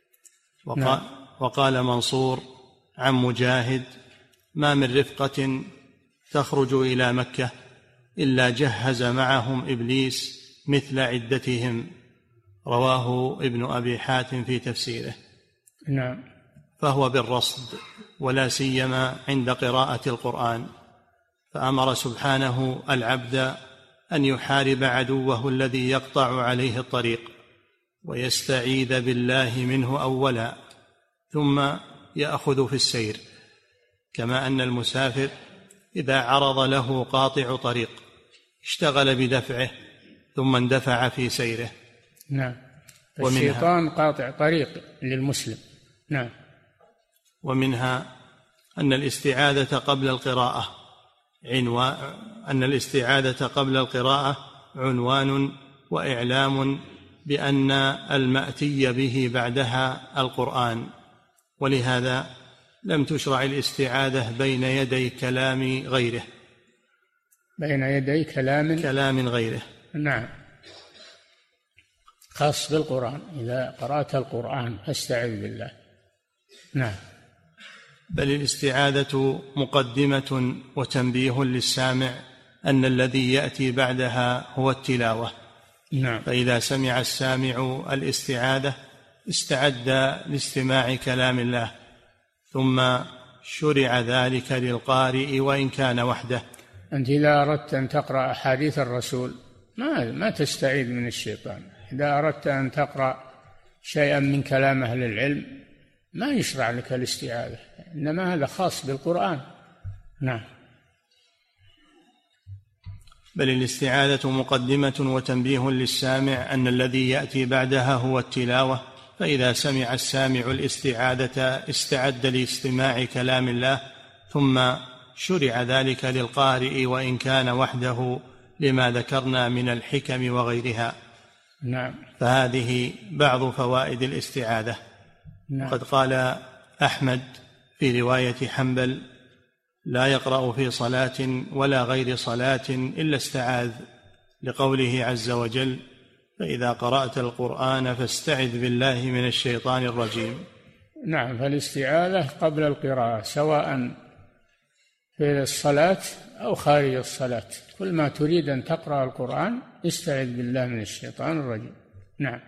وقال منصور عن مجاهد: ما من رفقة تخرج إلى مكة إلا جهز معهم إبليس مثل عدتهم. رواه ابن أبي حاتم في تفسيره. نعم. فهو بالرصد، ولا سيما عند قراءة القرآن، فأمر سبحانه العبد أن يحارب عدوه الذي يقطع عليه الطريق، ويستعيذ بالله منه أولا، ثم يأخذ في السير، كما أن المسافر إذا عرض له قاطع طريق اشتغل بدفعه ثم اندفع في سيره. نعم. الشيطان قاطع طريق للمسلم. نعم. ومنها أن الاستعاذة قبل القراءة عنوان وإعلام بأن المأتي به بعدها القرآن، ولهذا لم تشرع الاستعاذة بين يدي كلام غيره. بين يدي كلام غيره. نعم. خاص بالقرآن، إذا قرأت القرآن فاستعذ بالله. نعم. بل الاستعاذة مقدمة وتنبيه للسامع أن الذي يأتي بعدها هو التلاوة. نعم. فإذا سمع السامع الاستعاذة استعد لاستماع كلام الله، ثم شرع ذلك للقارئ وإن كان وحده. أنت إذا أردت أن تقرأ أحاديث الرسول ما تستعيذ من الشيطان. إذا أردت أن تقرأ شيئا من كلام أهل العلم ما يشرع لك الاستعاذة، إنما هذا خاص بالقرآن. نعم. بل الاستعاذة مقدمة وتنبيه للسامع أن الذي يأتي بعدها هو التلاوة، فإذا سمع السامع الاستعاذة استعد لاستماع كلام الله، ثم شرع ذلك للقارئ وإن كان وحده، لما ذكرنا من الحكم وغيرها. نعم. فهذه بعض فوائد الاستعاذة. نعم. قد قال أحمد في رواية حنبل: لا يقرأ في صلاة ولا غير صلاة إلا استعاذ، لقوله عز وجل: فإذا قرأت القرآن فاستعذ بالله من الشيطان الرجيم. نعم. فالاستعاذة قبل القراءة، سواء في الصلاة أو خارج الصلاة، كل ما تريد أن تقرأ القرآن استعذ بالله من الشيطان الرجيم. نعم.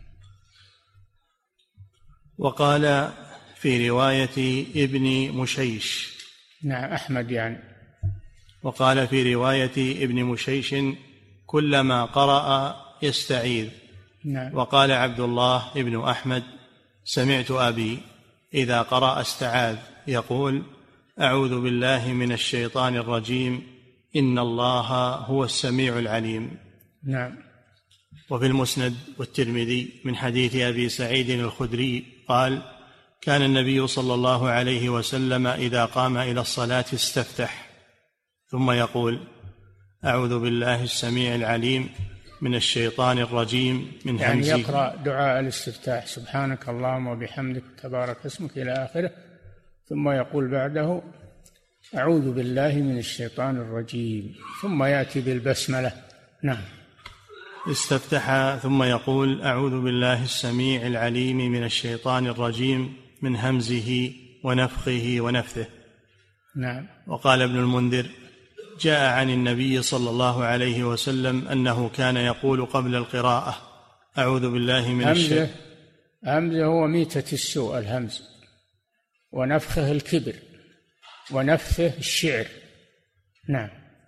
وقال في رواية ابن مشيش. نعم. أحمد يعني. وقال في رواية ابن مشيش: كلما قرأ يستعيذ. نعم. وقال عبد الله ابن أحمد: سمعت أبي إذا قرأ استعاذ يقول: أعوذ بالله من الشيطان الرجيم، إن الله هو السميع العليم. نعم. وفي المسند والترمذي من حديث أبي سعيد الخدري قال: كان النبي صلى الله عليه وسلم إذا قام إلى الصلاة استفتح ثم يقول: أعوذ بالله السميع العليم من الشيطان الرجيم من همزه. يعني يقرأ دعاء الاستفتاح: سبحانك اللهم وبحمدك تبارك اسمك إلى آخره، ثم يقول بعده: أعوذ بالله من الشيطان الرجيم، ثم يأتي بالبسملة. نعم. استفتح ثم يقول: أعوذ بالله السميع العليم من الشيطان الرجيم من همزه ونفخه ونفثه. نعم. وقال ابن المنذر: جاء عن النبي صلى الله عليه وسلم أنه كان يقول قبل القراءة أعوذ بالله من الشيطان. همزة هو ميتة السوء الهمز، ونفخه الكبر، ونفثه الشعر. نعم.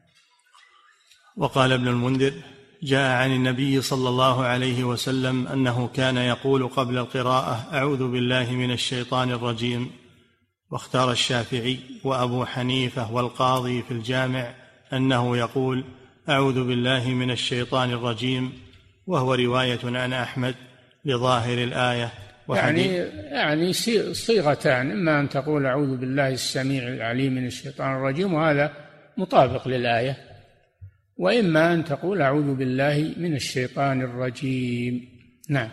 وقال ابن المنذر جاء عن النبي صلى الله عليه وسلم أنه كان يقول قبل القراءة أعوذ بالله من الشيطان الرجيم. واختار الشافعي وأبو حنيفة والقاضي في الجامع أنه يقول أعوذ بالله من الشيطان الرجيم، وهو رواية عن أحمد لظاهر الآية. يعني صيغتان، إما أن تقول أعوذ بالله السميع العليم من الشيطان الرجيم، وهذا مطابق للآية، وإما أن تقول أعوذ بالله من الشيطان الرجيم. نعم.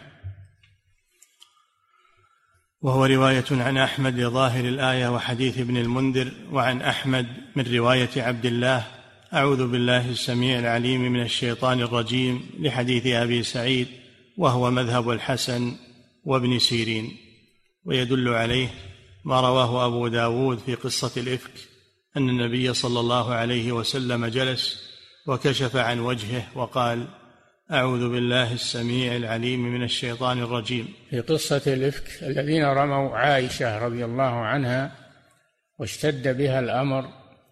وهو رواية عن أحمد لظاهر الآية وحديث ابن المنذر. وعن أحمد من رواية عبد الله أعوذ بالله السميع العليم من الشيطان الرجيم لحديث أبي سعيد، وهو مذهب الحسن وابن سيرين. ويدل عليه ما رواه أبو داود في قصة الإفك أن النبي صلى الله عليه وسلم جلس وكشف عن وجهه وقال أعوذ بالله السميع العليم من الشيطان الرجيم. في قصة الإفك الذين رموا عائشة رضي الله عنها واشتد بها الأمر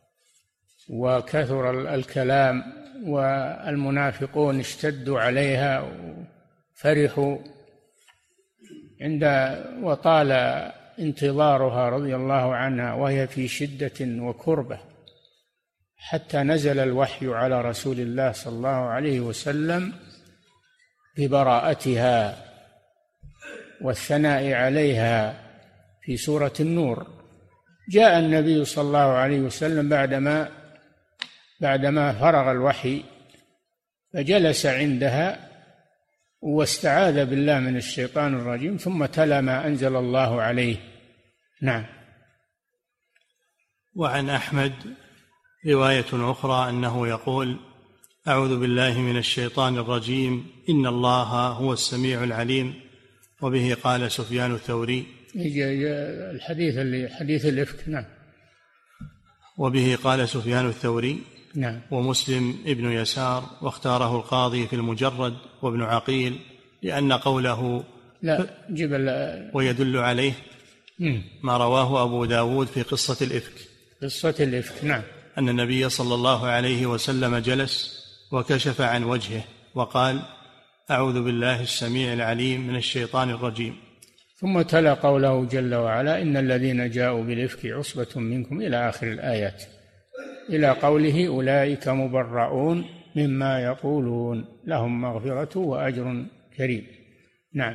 وكثر الكلام، والمنافقون اشتدوا عليها وفرحوا وطال انتظارها رضي الله عنها وهي في شدة وكربة، حتى نزل الوحي على رسول الله صلى الله عليه وسلم ببراءتها والثناء عليها في سورة النور. جاء النبي صلى الله عليه وسلم بعدما فرغ الوحي فجلس عندها واستعاذ بالله من الشيطان الرجيم، ثم تلا ما أنزل الله عليه. نعم. وعن أحمد رواية أخرى أنه يقول أعوذ بالله من الشيطان الرجيم إن الله هو السميع العليم. وبه قال سفيان الثوري. حديث الإفك. نعم. وبه قال سفيان الثوري. نعم. ومسلم ابن يسار، واختاره القاضي في المجرد وابن عقيل لأن قوله ويدل عليه ما رواه أبو داود في قصة الإفك. نعم. أن النبي صلى الله عليه وسلم جلس وكشف عن وجهه وقال أعوذ بالله السميع العليم من الشيطان الرجيم، ثم تلا قوله جل وعلا إن الذين جاءوا بالإفك عصبة منكم إلى آخر الآيات، إلى قوله أولئك مبرؤون مما يقولون لهم مغفرة وأجر كريم. نعم.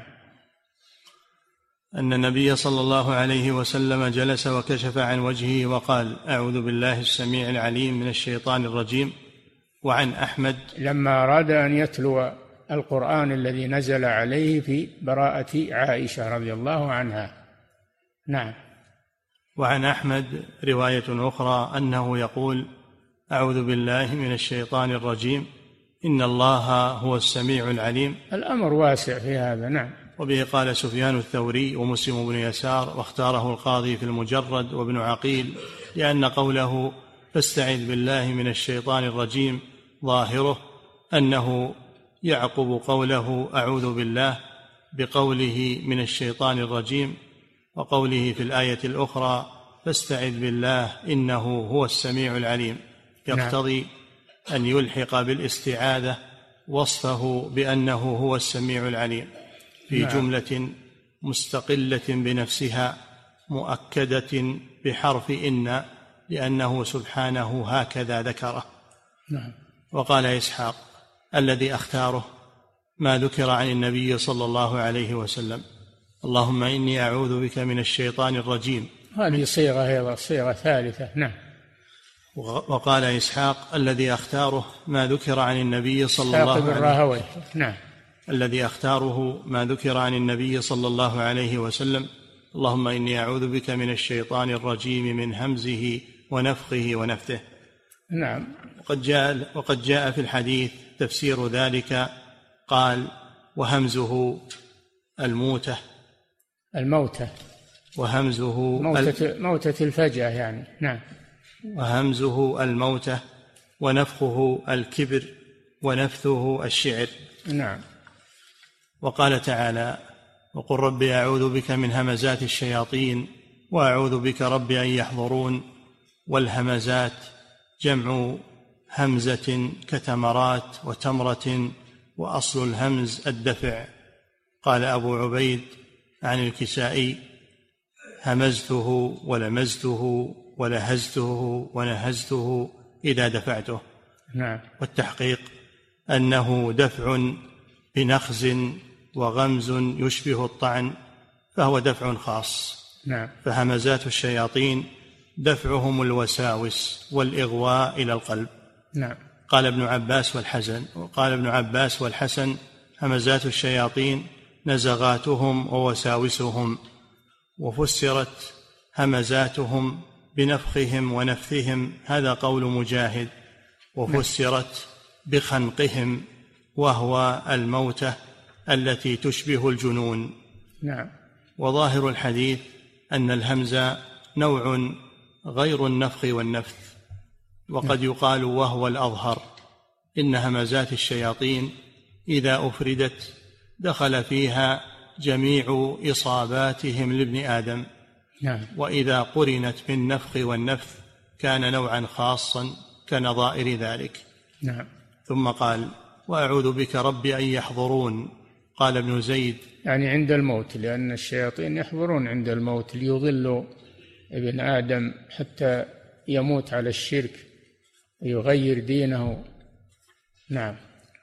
أن النبي صلى الله عليه وسلم جلس وكشف عن وجهه وقال أعوذ بالله السميع العليم من الشيطان الرجيم. وعن أحمد لما أراد أن يتلو القرآن الذي نزل عليه في براءة عائشة رضي الله عنها. نعم. وعن أحمد رواية أخرى أنه يقول أعوذ بالله من الشيطان الرجيم إن الله هو السميع العليم. الأمر واسع في هذا. نعم. وبه قال سفيان الثوري ومسلم بن يسار، واختاره القاضي في المجرد وابن عقيل لأن قوله فاستعذ بالله من الشيطان الرجيم ظاهره أنه يعقب قوله أعوذ بالله بقوله من الشيطان الرجيم، وقوله في الآية الأخرى فاستعذ بالله إنه هو السميع العليم، يقتضي أن يلحق بالاستعاذة وصفه بأنه هو السميع العليم في جملة مستقلة بنفسها مؤكدة بحرف إن، لأنه سبحانه هكذا ذكره. وقال إسحاق الذي أختاره ما ذكر عن النبي صلى الله عليه وسلم اللهم إني أعوذ بك من الشيطان الرجيم. هذه صيغة ثالثة. نعم. وقال إسحاق الذي أختاره ما ذكر عن النبي صلى الله عليه وسلم. نعم. الذي أختاره ما ذكر عن النبي صلى الله عليه وسلم اللهم إني أعوذ بك من الشيطان الرجيم من همزه ونفخه ونفثه. نعم. وقد جاء في الحديث تفسير ذلك قال وهمزه الموتة وهمزه موتة الفجأة يعني. نعم. وهمزه الموتة ونفخه الكبر، ونفثه الشعر. نعم. وقال تعالى: وقل رب أعوذ بك من همزات الشياطين وأعوذ بك رب أن يحضرون. والهمزات جمع همزة كتمرات وتمرة، وأصل الهمز الدفع. قال أبو عبيد عن الكسائي: همزته ولمزته ولهزته ونهزته إذا دفعته. نعم. والتحقيق أنه دفع بنخز وغمز يشبه الطعن، فهو دفع خاص. نعم. فهمزات الشياطين دفعهم الوساوس والإغواء إلى القلب. نعم. قال ابن عباس والحسن: همزات الشياطين نزغاتهم ووساوسهم. وفسرت همزاتهم بنفخهم ونفثهم، هذا قول مجاهد. وفسرت بخنقهم، وهو الموتة التي تشبه الجنون. نعم. وظاهر الحديث أن الهمز نوع غير النفخ والنفث، وقد يقال وهو الأظهر إن همزات الشياطين إذا أفردت دخل فيها جميع إصاباتهم لابن آدم. نعم. وإذا قرنت بالنفخ والنفث كان نوعا خاصا كنظائر ذلك. نعم. ثم قال: وأعوذ بك رب أن يحضرون. قال ابن زيد: يعني عند الموت، لأن الشياطين يحضرون عند الموت ليضلوا ابن آدم حتى يموت على الشرك ويغير دينه. نعم.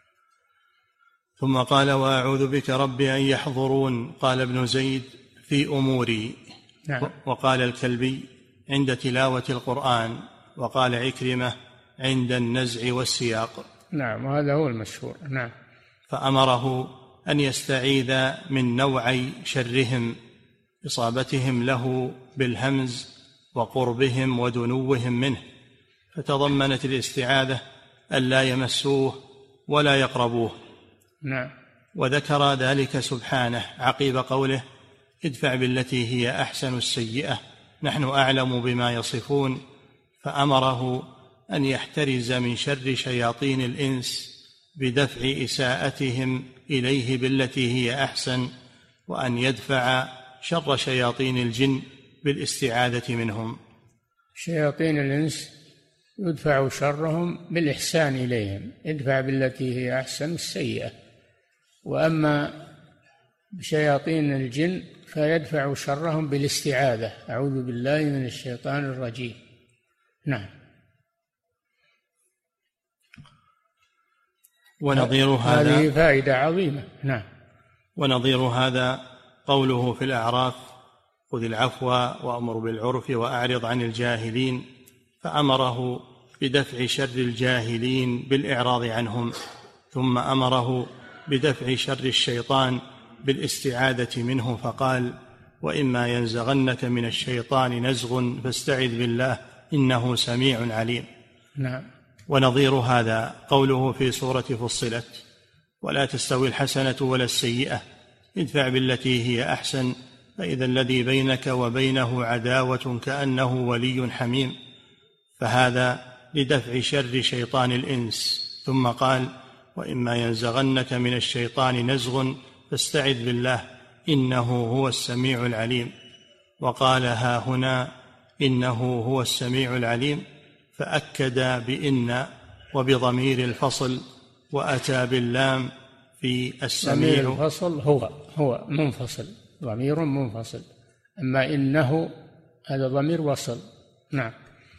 ثم قال: وأعوذ بك رب أن يحضرون. قال ابن زيد: في أموري. نعم. وقال الكلبي: عند تلاوة القرآن. وقال عكرمة: عند النزع والسياق. نعم، وهذا هو المشهور. نعم. فأمره أن يستعيذ من نوعي شرهم، إصابتهم له بالهمز وقربهم ودنوهم منه، فتضمنت الاستعاذة ألا يمسوه ولا يقربوه. نعم. وذكر ذلك سبحانه عقيب قوله: ادفع بالتي هي أحسن السيئة نحن أعلم بما يصفون. فأمره أن يحترز من شر شياطين الإنس بدفع إساءتهم إليه بالتي هي أحسن، وأن يدفع شر شياطين الجن بالاستعاذة منهم. شياطين الإنس يدفع شرهم بالإحسان إليهم، ادفع بالتي هي أحسن السيئة. وأما شياطين الجن فيدفع شرهم بالاستعاذة: أعوذ بالله من الشيطان الرجيم. نعم. ونظير هذا، هذه فائدة عظيمة. نعم. ونظير هذا قوله في الأعراف: خذ العفو وأمر بالعرف وأعرض عن الجاهلين. فأمره بدفع شر الجاهلين بالإعراض عنهم، ثم أمره بدفع شر الشيطان بالاستعاذة منه، فقال: وإما ينزغنك من الشيطان نزغ فاستعذ بالله إنه سميع عليم. نعم. ونظير هذا قوله في سورة فصلت: ولا تستوي الحسنة ولا السيئة ادفع بالتي هي أحسن فإذا الذي بينك وبينه عداوة كأنه ولي حميم. فهذا لدفع شر شيطان الإنس. ثم قال: وإما ينزغنك من الشيطان نزغ فاستعذ بالله إنه هو السميع العليم. وقال ها هنا إنه هو السميع العليم، فأكد بإن وبضمير الفصل، وأتى باللام في السميع. ضمير الفصل هو منفصل، ضمير منفصل. أما إنه هذا ضمير وصل. نعم.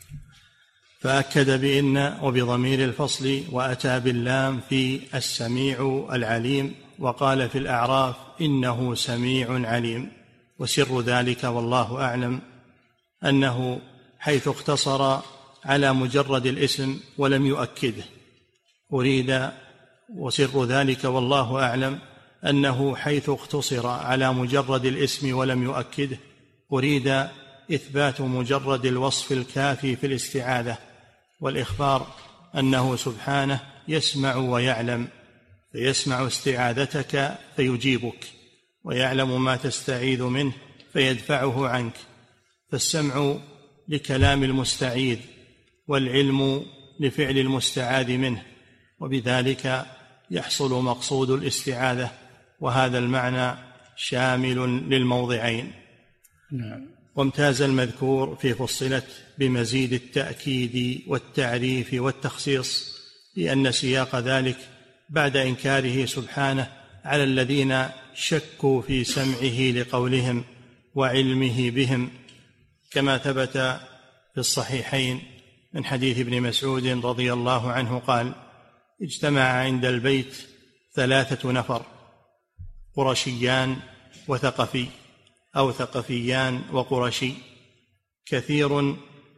فأكد بإن وبضمير الفصل، وأتى باللام في السميع العليم. وقال في الأعراف: إنه سميع عليم. وسر ذلك والله أعلم أنه حيث اقتصر على مجرد الاسم ولم يؤكده أريد، وسر ذلك والله أعلم أنه حيث اقتصر على مجرد الاسم ولم يؤكده أريد إثبات مجرد الوصف الكافي في الاستعاذة، والإخبار أنه سبحانه يسمع ويعلم، فيسمع استعاذتك فيجيبك، ويعلم ما تستعيذ منه فيدفعه عنك. فالسمع لكلام المستعيذ، والعلم لفعل المستعاذ منه، وبذلك يحصل مقصود الاستعاذة، وهذا المعنى شامل للموضعين. وامتاز المذكور في فصلت بمزيد التأكيد والتعريف والتخصيص، لأن سياق ذلك بعد إنكاره سبحانه على الذين شكوا في سمعه لقولهم وعلمه بهم، كما ثبت في الصحيحين من حديث ابن مسعود رضي الله عنه قال: اجتمع عند البيت 3 نفر، قرشيان وثقفي، أو ثقفيان وقرشي، كثير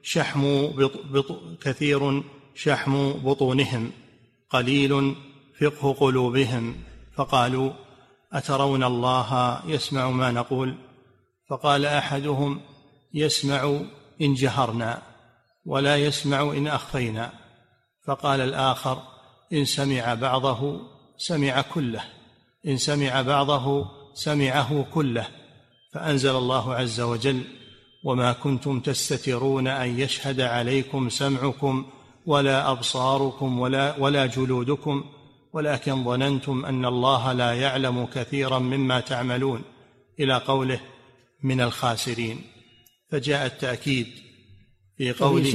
شحم بطونهم، قليل فقه قلوبهم، فقالوا: أترون الله يسمع ما نقول؟ فقال أحدهم: يسمع إن جهرنا، ولا يسمع إن أخفينا. فقال الآخر: إن سمع بعضه سمع كله، إن سمع بعضه سمعه كله. فأنزل الله عز وجل: وما كنتم تستترون أن يشهد عليكم سمعكم ولا أبصاركم ولا جلودكم، ولكن ظننتم أن الله لا يعلم كثيرا مما تعملون، إلى قوله: من الخاسرين. فجاء التأكيد في قوله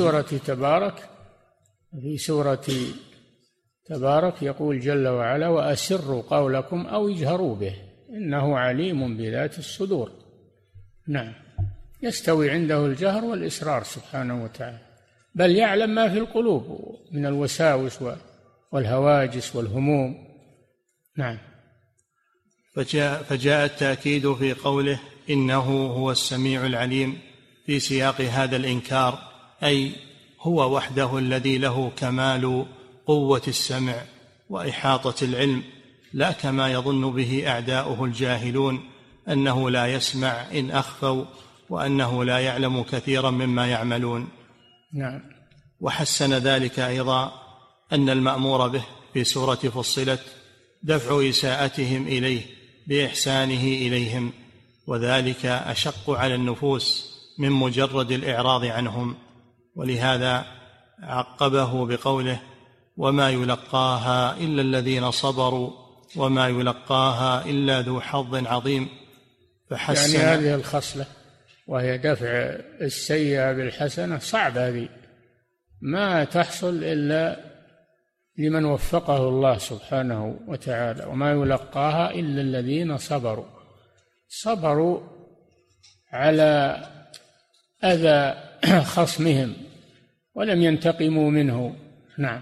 في سورة تبارك يقول جل وعلا: وأسروا قولكم أو اجهروا به إنه عليم بذات الصدور. نعم، يستوي عنده الجهر والإسرار سبحانه وتعالى، بل يعلم ما في القلوب من الوساوس والهواجس والهموم. نعم. فجاء التأكيد في قوله: إنه هو السميع العليم، في سياق هذا الإنكار، أي هو وحده الذي له كمال قوة السمع وإحاطة العلم، لا كما يظن به أعداؤه الجاهلون أنه لا يسمع إن أخفوا، وأنه لا يعلم كثيرا مما يعملون. نعم. وحسن ذلك أيضا أن المأمور به في سورة فصلت دفع إساءتهم إليه بإحسانه إليهم، وذلك أشق على النفوس من مجرد الإعراض عنهم، ولهذا عقبه بقوله: وما يلقاها إلا الذين صبروا وما يلقاها إلا ذو حظ عظيم. يعني هذه الخصلة وهي دفع السيئة بالحسنة صعب، هذه ما تحصل إلا لمن وفقه الله سبحانه وتعالى. وما يلقاها إلا الذين صبروا على أذى خصمهم ولم ينتقموا منه. نعم.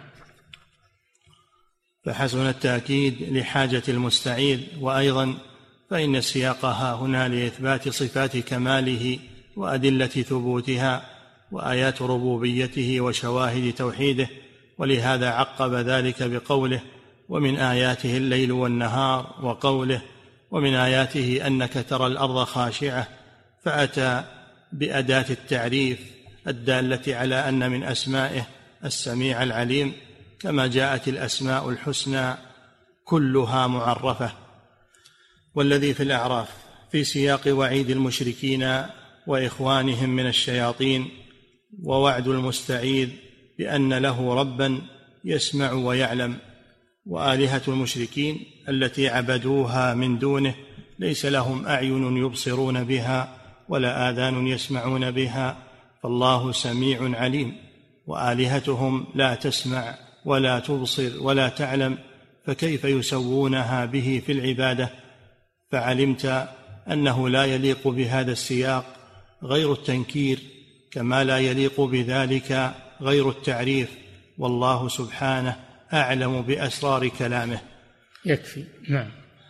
فحسن التأكيد لحاجة المستعيذ، وأيضا فإن سياقها هنا لإثبات صفات كماله وأدلة ثبوتها وآيات ربوبيته وشواهد توحيده، ولهذا عقب ذلك بقوله: ومن آياته الليل والنهار، وقوله: ومن آياته أنك ترى الأرض خاشعة، فأتى بأداة التعريف الدالة على أن من أسمائه السميع العليم، كما جاءت الأسماء الحسنى كلها معرفة. والذي في الأعراف في سياق وعيد المشركين وإخوانهم من الشياطين، ووعد المستعيذ بأن له ربا يسمع ويعلم. وآلهة المشركين التي عبدوها من دونه ليس لهم أعين يبصرون بها ولا آذان يسمعون بها، فالله سميع عليم، وآلهتهم لا تسمع ولا تبصر ولا تعلم، فكيف يسوونها به في العبادة؟ فعلمت أنه لا يليق بهذا السياق غير التنكير، كما لا يليق بذلك غير التعريف، والله سبحانه أعلم بأسرار كلامه. يكفي. نعم.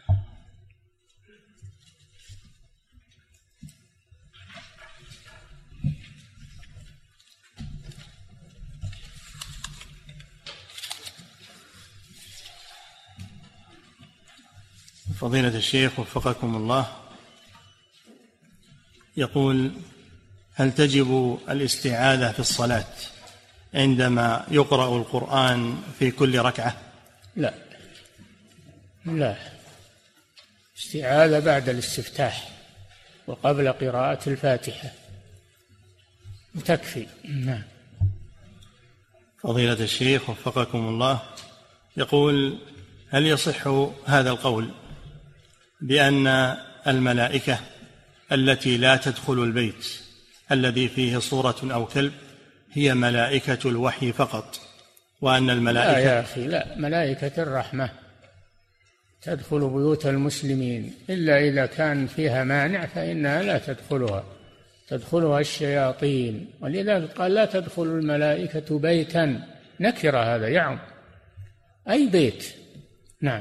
فضيلة الشيخ وفقكم الله، يقول: هل تجب الاستعاذة في الصلاة عندما يقرأ القرآن في كل ركعة؟ لا، استعاذة بعد الاستفتاح وقبل قراءة الفاتحة تكفي. نعم. فضيلة الشيخ وفقكم الله، يقول: هل يصح هذا القول بأن الملائكة التي لا تدخل البيت الذي فيه صورة أو كلب هي ملائكة الوحي فقط، وأن الملائكة لا يا أخي، لا، ملائكة الرحمة تدخل بيوت المسلمين إلا إذا كان فيها مانع فإنها لا تدخلها الشياطين، ولذلك قال: لا تدخل الملائكة بيتا، نكرة، هذا يعم أي بيت. نعم.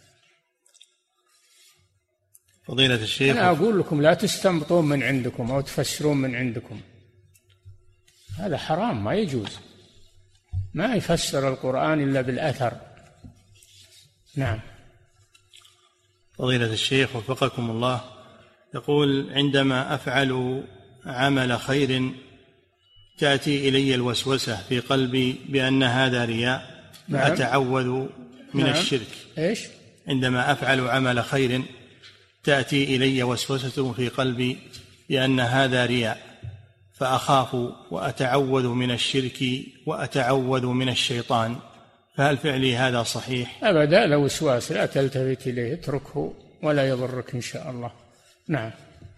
فضيلة الشيخ، أنا أقول لكم لا تستنبطون من عندكم أو تفسرون من عندكم، هذا حرام، ما يجوز، ما يفسر القرآن إلا بالأثر. نعم. فضيلة الشيخ وفقكم الله، يقول: عندما أفعل عمل خير تأتي إلي الوسوسة في قلبي بأن هذا رياء، فأتعوذ من الشرك. إيش؟ عندما أفعل عمل خير تأتي إلي وسوسة في قلبي بأن هذا رياء، فأخاف وأتعوذ من الشرك وأتعوذ من الشيطان، فهل فعلي هذا صحيح؟ أبدا، لو وسواس لا تلتفت إليه، اتركه ولا يضرك إن شاء الله. نعم.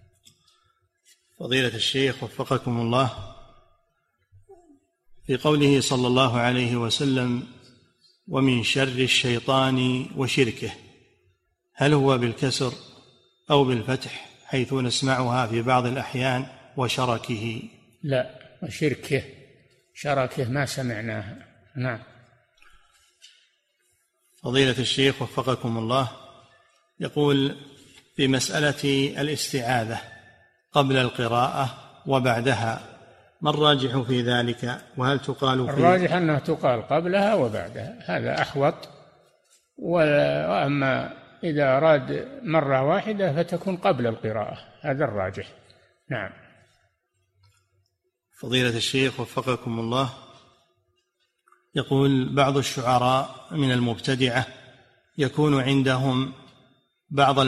فضيلة الشيخ وفقكم الله، في قوله صلى الله عليه وسلم: ومن شر الشيطان وشركه، هل هو بالكسر أو بالفتح حيث نسمعها في بعض الأحيان وشركه؟ لا، وشركه، شركه ما سمعناها. نعم. فضيلة الشيخ وفقكم الله، يقول: في مسألة الاستعاذة قبل القراءة وبعدها، ما الراجح في ذلك؟ وهل تقال فيه؟ الراجح أنها تقال قبلها وبعدها، هذا أحوط، وأما إذا أراد مرة واحدة فتكون قبل القراءة، هذا الراجح. نعم. فضيلة الشيخ وفقكم الله، يقول: بعض الشعراء من المبتدعة يكون عندهم بعض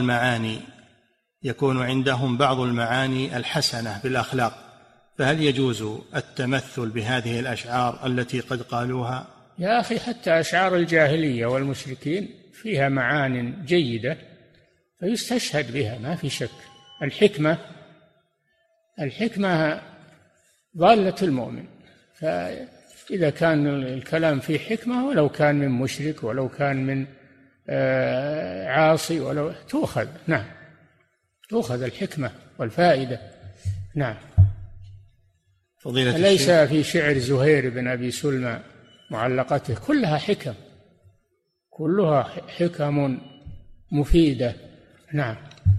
المعاني الحسنة بالأخلاق، فهل يجوز التمثل بهذه الأشعار التي قد قالوها؟ يا أخي، حتى أشعار الجاهلية والمشركين فيها معان جيدة فيستشهد بها، ما في شك. الحكمة ضالة المؤمن، فإذا كان الكلام فيه حكمة ولو كان من مشرك ولو كان من عاصي ولو تؤخذ. نعم، تؤخذ الحكمة والفائدة. نعم. ليس في شعر زهير بن أبي سلمى معلقته كلها حكم، كلها حكم مفيدة. نعم.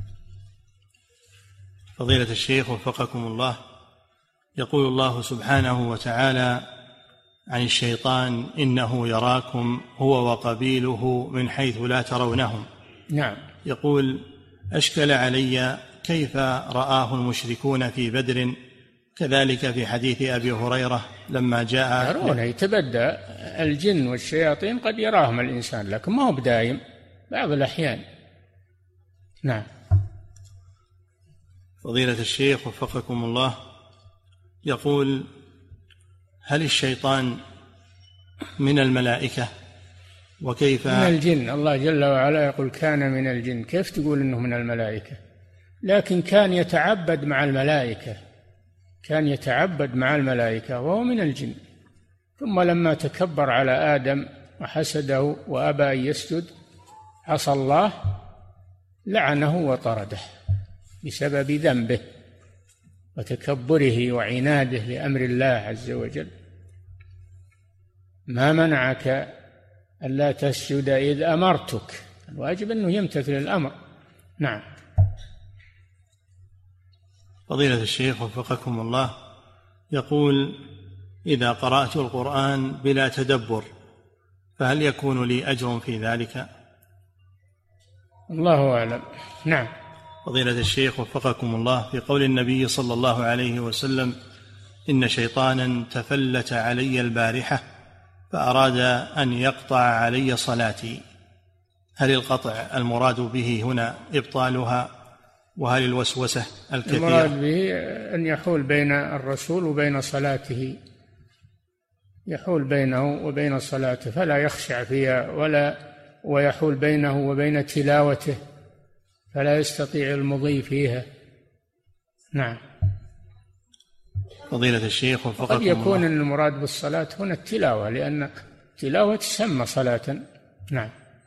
فضيلة الشيخ وفقكم الله، يقول الله سبحانه وتعالى عن الشيطان: إنه يراكم هو وقبيله من حيث لا ترونهم. نعم. يقول: أشكل علي كيف رآه المشركون في بدر كذلك في حديث أبي هريرة لما جاء يرون، يتبدى الجن والشياطين، قد يراهم الإنسان لكن ما هو بدائم، بعض الأحيان. نعم. فضيلة الشيخ وفقكم الله، يقول: هل الشيطان من الملائكة؟ وكيف من الجن؟ الله جل وعلا يقول: كان من الجن، كيف تقول إنه من الملائكة؟ لكن كان يتعبد مع الملائكة وهو من الجن، ثم لما تكبر على آدم وحسده وأبى أن يسجد عصى الله، لعنه وطرده بسبب ذنبه وتكبره وعناده لأمر الله عز وجل. ما منعك ألا تسجد إذ أمرتك؟ الواجب أنه يمتثل الأمر. نعم. فضيلة الشيخ وفقكم الله، يقول: إذا قرأت القرآن بلا تدبر فهل يكون لي أجر في ذلك؟ الله أعلم. نعم. فضيلة الشيخ وفقكم الله، في قول النبي صلى الله عليه وسلم: إن شيطانا تفلت علي البارحة فأراد أن يقطع علي صلاتي، هل القطع المراد به هنا إبطالها؟ وهل الوسوسة الكثيرة المراد به أن يحول بين الرسول وبين صلاته يحول بينه وبين صلاته، فلا يخشع فيها ويحول بينه وبين تلاوته، فلا يستطيع المضي فيها. نعم. فضيلة الشيخ وفقكم قد يكون المراد بالصلاة هنا التلاوة، لأن التلاوة تسمى صلاة. نعم.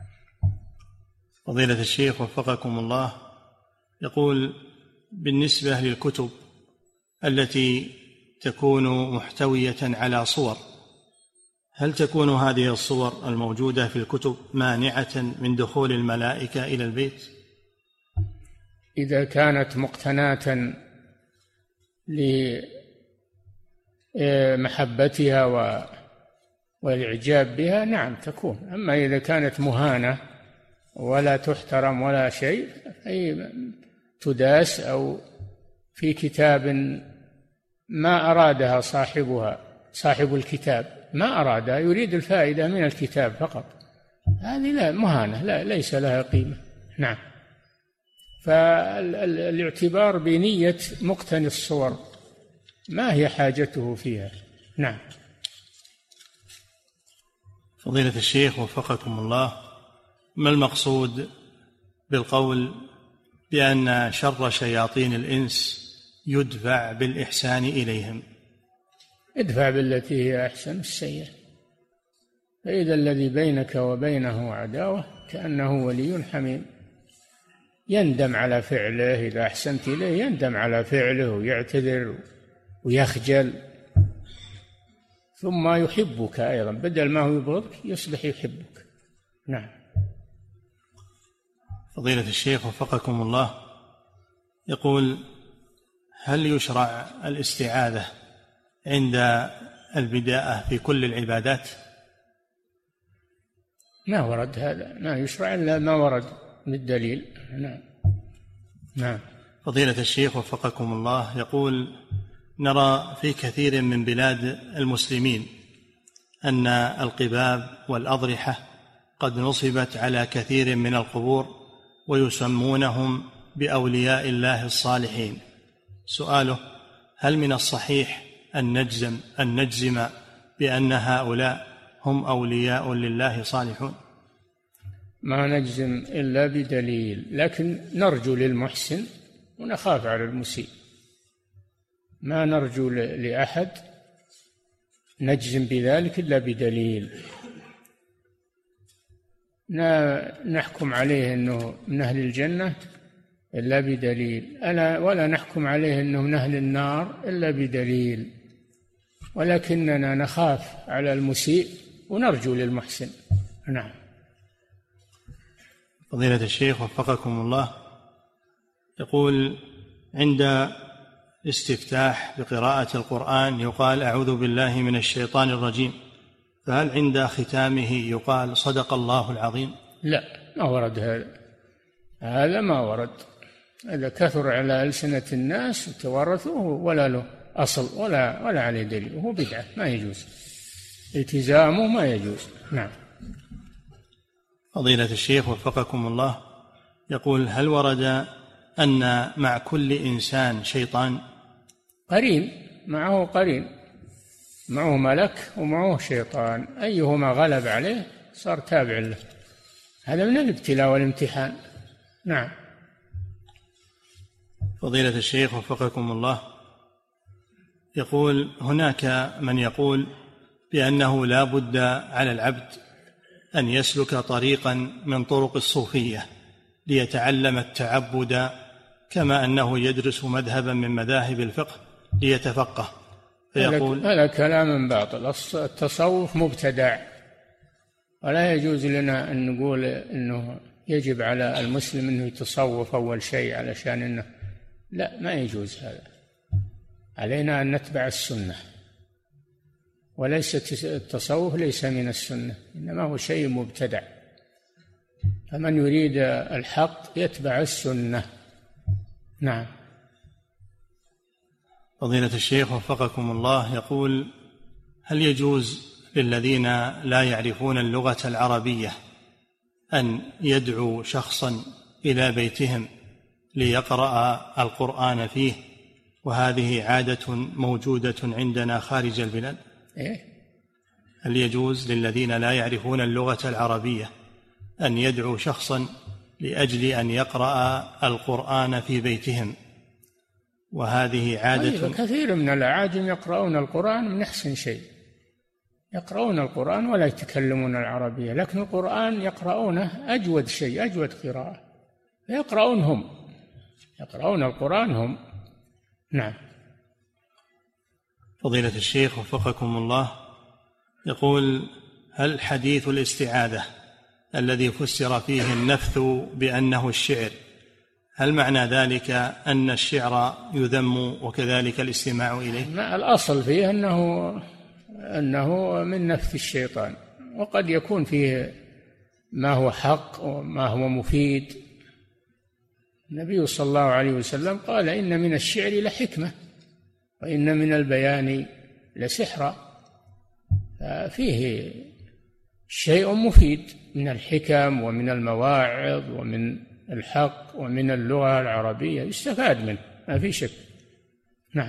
فضيلة الشيخ وفقكم الله، يقول: بالنسبة للكتب التي تكون محتوية على صور، هل تكون هذه الصور الموجودة في الكتب مانعة من دخول الملائكة إلى البيت؟ إذا كانت مقتناة لمحبتها والإعجاب بها، نعم تكون. أما إذا كانت مهانة ولا تحترم ولا شيء، أي تداس أو في كتاب ما أرادها صاحب الكتاب، ما أرادها، يريد الفائدة من الكتاب فقط، هذه لا مهانة، لا ليس لها قيمة. نعم. فالاعتبار بنية مقتني الصور، ما هي حاجته فيها. نعم. فضيلة الشيخ وفقكم الله، ما المقصود بالقول بأن شر شياطين الإنس يدفع بالإحسان إليهم؟ ادفع بالتي هي أحسن السيئة، فإذا الذي بينك وبينه عداوة كأنه ولي حميم، يندم على فعله إذا أحسنت إليه، يندم على فعله ويعتذر ويخجل، ثم يحبك أيضا، بدل ما هو يبغضك يصبح يحبك. نعم. فضيلة الشيخ وفقكم الله، يقول: هل يشرع الاستعاذة عند البداءة في كل العبادات؟ ما ورد هذا، ما يشرع إلا ما ورد بالدليل. نعم. نعم. فضيلة الشيخ وفقكم الله، يقول: نرى في كثير من بلاد المسلمين أن القباب والأضرحة قد نصبت على كثير من القبور ويسمونهم بأولياء الله الصالحين. سؤاله: هل من الصحيح أن نجزم بأن هؤلاء هم أولياء لله صالحون؟ ما نجزم إلا بدليل، لكن نرجو للمحسن ونخاف على المسيء، ما نرجو لأحد نجزم بذلك إلا بدليل، نحكم عليه أنه من أهل الجنة إلا بدليل، ولا نحكم عليه أنه من أهل النار إلا بدليل، ولكننا نخاف على المسيء ونرجو للمحسن. نعم. فضيلة الشيخ وفقكم الله، يقول: عند استفتاح بقراءة القرآن يقال: أعوذ بالله من الشيطان الرجيم، فهل عند ختامه يقال: صدق الله العظيم؟ لا، ما ورد هذا ما ورد، هذا كثر على ألسنة الناس وتوارثوه ولا له أصل ولا عليه دليل، وهو بدعة ما يجوز التزامه، ما يجوز. نعم. فضيلة الشيخ وفقكم الله، يقول: هل ورد أن مع كل إنسان شيطان؟ قرين، معه قرين، معه ملك ومعه شيطان، أيهما غلب عليه صار تابع له، هذا من الابتلاء والامتحان. نعم. فضيلة الشيخ وفقكم الله، يقول: هناك من يقول بأنه لا بد على العبد أن يسلك طريقا من طرق الصوفية ليتعلم التعبد، كما أنه يدرس مذهبا من مذاهب الفقه ليتفقه، فيقول: هذا كلام باطل، التصوف مبتدع، ولا يجوز لنا أن نقول أنه يجب على المسلم أنه يتصوف أول شيء علشان أنه، لا، ما يجوز هذا، علينا أن نتبع السنة، وليس التصوف ليس من السنة، إنما هو شيء مبتدع، فمن يريد الحق يتبع السنة. نعم. فضيلة الشيخ وفقكم الله، يقول: هل يجوز للذين لا يعرفون اللغة العربية أن يدعوا شخصا إلى بيتهم ليقرأ القرآن فيه، وهذه عادة موجودة عندنا خارج البلاد؟ هل يجوز للذين لا يعرفون اللغة العربية أن يدعوا شخصا لأجل أن يقرأ القرآن في بيتهم؟ وهذه عادة كثير من الأعاجم يقرؤون القرآن من أحسن شيء، يقرؤون القرآن ولا يتكلمون العربية، لكن القرآن يقرؤونه أجود شيء، أجود قراءة، يقرؤون القرآن هم. نعم. فضيلة الشيخ وفقكم الله، يقول: هل حديث الاستعاذة الذي فسر فيه النفث بأنه الشعر، هل معنى ذلك أن الشعر يذم وكذلك الاستماع إليه؟ ما الأصل فيه أنه من نفث الشيطان، وقد يكون فيه ما هو حق وما هو مفيد. النبي صلى الله عليه وسلم قال: إن من الشعر لحكمة وإن من البيان لسحرا. فيه شيء مفيد من الحكم ومن المواعظ ومن الحق ومن اللغة العربية، يستفاد منه ما في شك. نعم.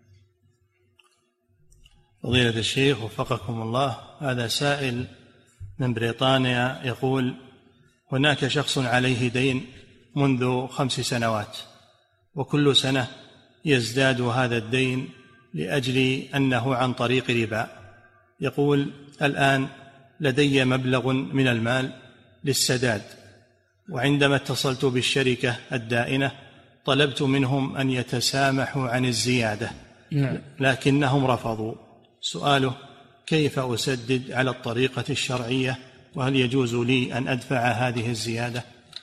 فضيلة الشيخ وفقكم الله، هذا سائل من بريطانيا يقول: هناك شخص عليه دين منذ 5 سنوات، وكل سنة يزداد هذا الدين لأجل أنه عن طريق ربا. يقول: الآن لدي مبلغ من المال للسداد، وعندما اتصلت بالشركة الدائنة طلبت منهم أن يتسامحوا عن الزيادة، لكنهم رفضوا. سؤاله: كيف أسدد على الطريقة الشرعية، وهل يجوز لي أن أدفع هذه الزيادة؟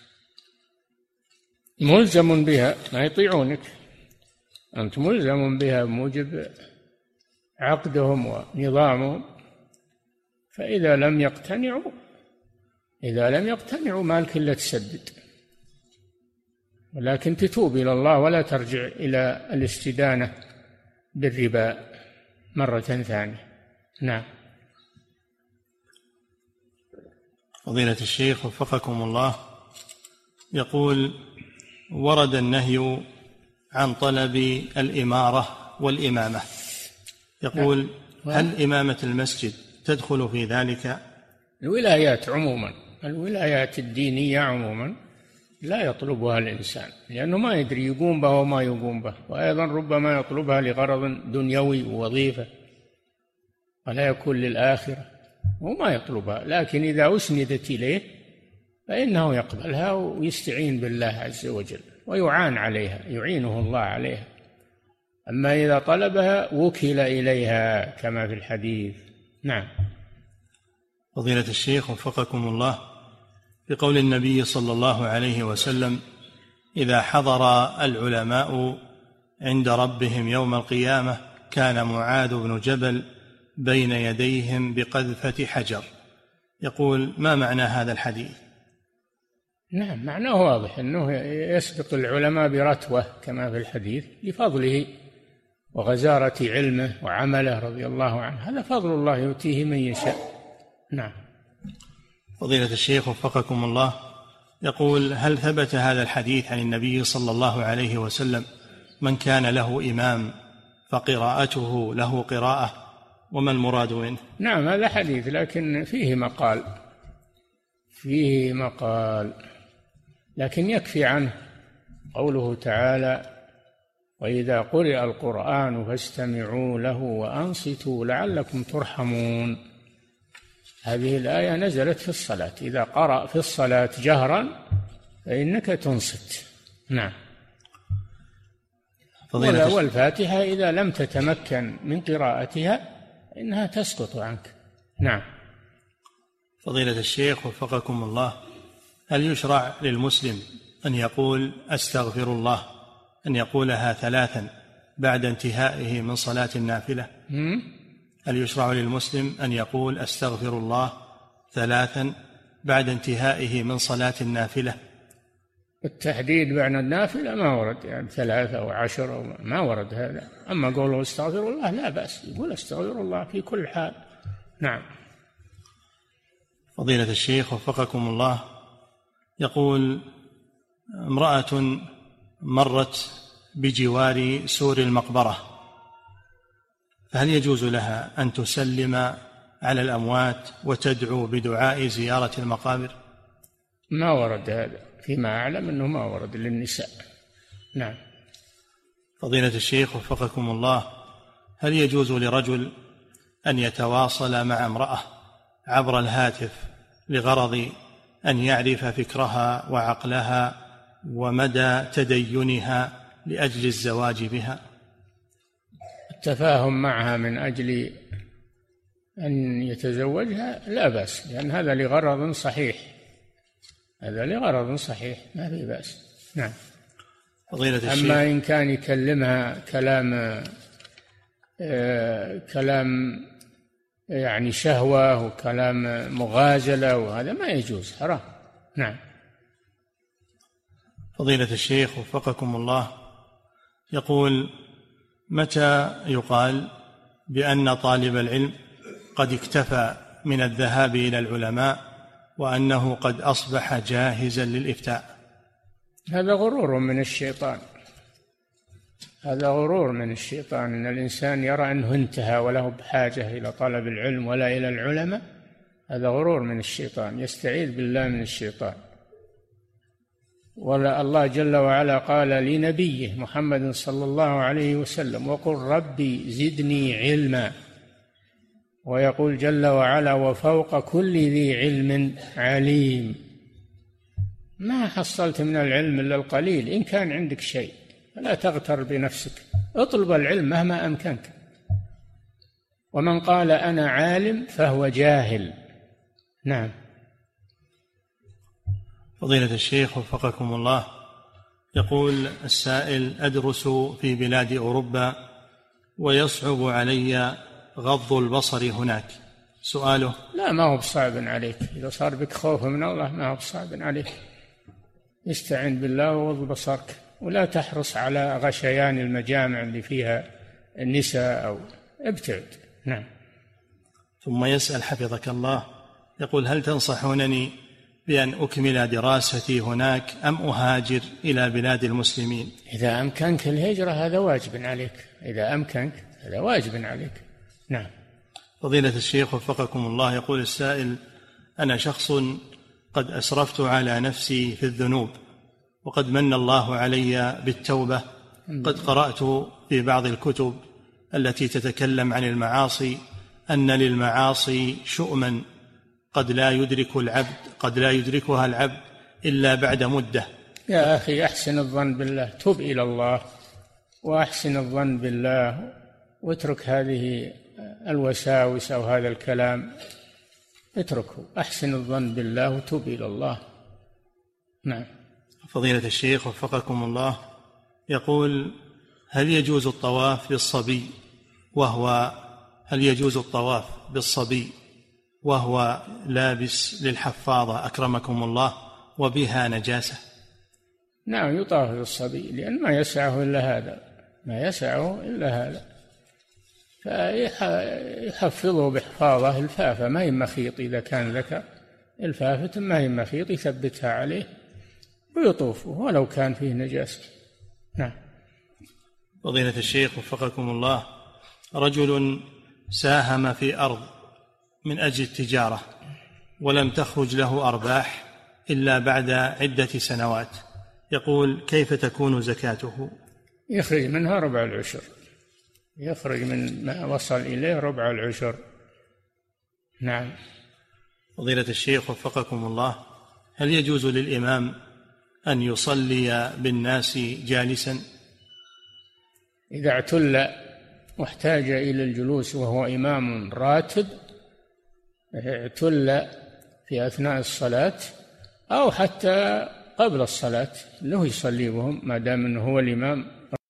ملزم بها، ما يطيعونك، أنت ملزم بها بموجب عقدهم ونظامهم. فإذا لم يقتنعوا ما لك إلا تسدد، ولكن تتوب إلى الله ولا ترجع إلى الاستدانة بالربا مرة ثانية. نعم. فضيلة الشيخ وفقكم الله، يقول: ورد النهي عن طلب الإمارة والإمامة. يقول: هل إمامة المسجد تدخل في ذلك؟ الولايات عموما، الولايات الدينية عموما لا يطلبها الإنسان، لأنه ما يدري يقوم به وما يقوم به، وأيضا ربما يطلبها لغرض دنيوي ووظيفة ولا يكون للآخرة، وما يطلبها. لكن إذا أسندت إليه فإنه يقبلها ويستعين بالله عز وجل ويعان عليها، يعينه الله عليها. أما إذا طلبها وكل إليها كما في الحديث. نعم. فضيلة الشيخ وفقكم الله، بقول النبي صلى الله عليه وسلم: إذا حضر العلماء عند ربهم يوم القيامة كان معاذ بن جبل بين يديهم بقذفة حجر. يقول: ما معنى هذا الحديث؟ نعم، معناه واضح، أنه يسبق العلماء برتوة كما في الحديث لفضله وغزارة علمه وعمله رضي الله عنه، هذا فضل الله يؤتيه من يشاء. نعم. فضيلة الشيخ وفقكم الله، يقول: هل ثبت هذا الحديث عن النبي صلى الله عليه وسلم: من كان له إمام فقراءته له قراءة، وما المراد منه؟ نعم، هذا حديث، لكن فيه مقال، لكن يكفي عنه قوله تعالى: وإذا قرئ القرآن فاستمعوا له وأنصتوا لعلكم ترحمون. هذه الآية نزلت في الصلاة، إذا قرأ في الصلاة جهرا فإنك تنصت. نعم. والفاتحة إذا لم تتمكن من قراءتها إنها تسقط عنك. نعم. فضيلة الشيخ وفقكم الله، هل يشرع للمسلم أن يقول أستغفر الله، أن يقولها 3 بعد انتهائه من صلاة النافلة؟ هل يشرع للمسلم أن يقول أستغفر الله 3 بعد انتهائه من صلاة النافلة؟ التحديد بعد النافلة ما ورد، يعني 3 أو 10 ما ورد هذا. أما قوله استغفر الله لا بأس، يقول استغفر الله في كل حال. نعم. فضيلة الشيخ وفقكم الله، يقول: امرأة مرت بجوار سور المقبرة، فهل يجوز لها أن تسلم على الأموات وتدعو بدعاء زيارة المقابر؟ ما ورد هذا، فيما أعلم أنه ما ورد للنساء. نعم. فضيلة الشيخ وفقكم الله، هل يجوز لرجل أن يتواصل مع امرأة عبر الهاتف لغرض أن يعرف فكرها وعقلها ومدى تدينها لأجل الزواج بها؟ التفاهم معها من أجل أن يتزوجها لا بأس، لأن هذا لغرض صحيح، هذا لغرض صحيح ما في بأس. نعم. فضيلة الشيخ، أما إن كان يكلمها كلام يعني شهوة وكلام مغازلة وهذا ما يجوز، حرام. نعم. فضيلة الشيخ وفقكم الله، يقول: متى يقال بأن طالب العلم قد اكتفى من الذهاب إلى العلماء وأنه قد أصبح جاهزا للإفتاء؟ هذا غرور من الشيطان، هذا غرور من الشيطان، أن الإنسان يرى أنه انتهى وله بحاجة إلى طلب العلم ولا إلى العلماء. هذا غرور من الشيطان، يستعيذ بالله من الشيطان. ولا الله جل وعلا قال لنبيه محمد صلى الله عليه وسلم: وقل ربي زدني علما. ويقول جل وعلا: وفوق كل ذي علم عليم. ما حصلت من العلم إلا القليل، إن كان عندك شيء فلا تغتر بنفسك، اطلب العلم مهما أمكنك. ومن قال أنا عالم فهو جاهل. نعم. فضيلة الشيخ وفقكم الله، يقول السائل: أدرس في بلاد أوروبا ويصعب علي غض البصر هناك. سؤاله: لا، ما هو بصعب عليك، إذا صار بك خوف من الله ما هو بصعب عليك. استعن بالله وغض بصرك، ولا تحرص على غشيان المجامع اللي فيها النساء أو ابتعد. نعم. ثم يسأل حفظك الله، يقول: هل تنصحونني بأن أكمل دراستي هناك أم أهاجر إلى بلاد المسلمين؟ إذا أمكنك الهجرة هذا واجب عليك، إذا أمكنك هذا واجب عليك. نعم. فضيلة الشيخ وفقكم الله، يقول السائل: أنا شخص قد أسرفت على نفسي في الذنوب، وقد من الله علي بالتوبة. قد قرأت في بعض الكتب التي تتكلم عن المعاصي أن للمعاصي شؤما قد لا يدركها العبد إلا بعد مدة. يا أخي، أحسن الظن بالله، تب إلى الله وأحسن الظن بالله، واترك هذه الوساوس أو هذا الكلام، اتركه، أحسن الظن بالله وتب إلى الله. نعم. فضيلة الشيخ وفقكم الله، يقول: هل يجوز الطواف بالصبي وهو لابس للحفاظة أكرمكم الله وبها نجاسة؟ نعم، يطاف بالصبي، لأن ما يسعه إلا هذا، فيحفظه بحفاظة الفافة، ما هي مخيط، إذا كان ذكر الفافة ما هي مخيط، يثبتها عليه ويطوفه ولو كان فيه نجاسة. نعم. فضيلة الشيخ وفقكم الله، رجل ساهم في أرض من أجل التجارة ولم تخرج له أرباح إلا بعد عدة سنوات، يقول: كيف تكون زكاته؟ يخرج منها ربع العشر، يخرج من ما وصل إليه ربع العشر. نعم. فضيلة الشيخ وفقكم الله، هل يجوز للإمام أن يصلي بالناس جالسا؟ إذا اعتل واحتاج إلى الجلوس وهو إمام راتب، اعتل في أثناء الصلاة أو حتى قبل الصلاة له يصلي بهم، ما دام أنه هو الإمام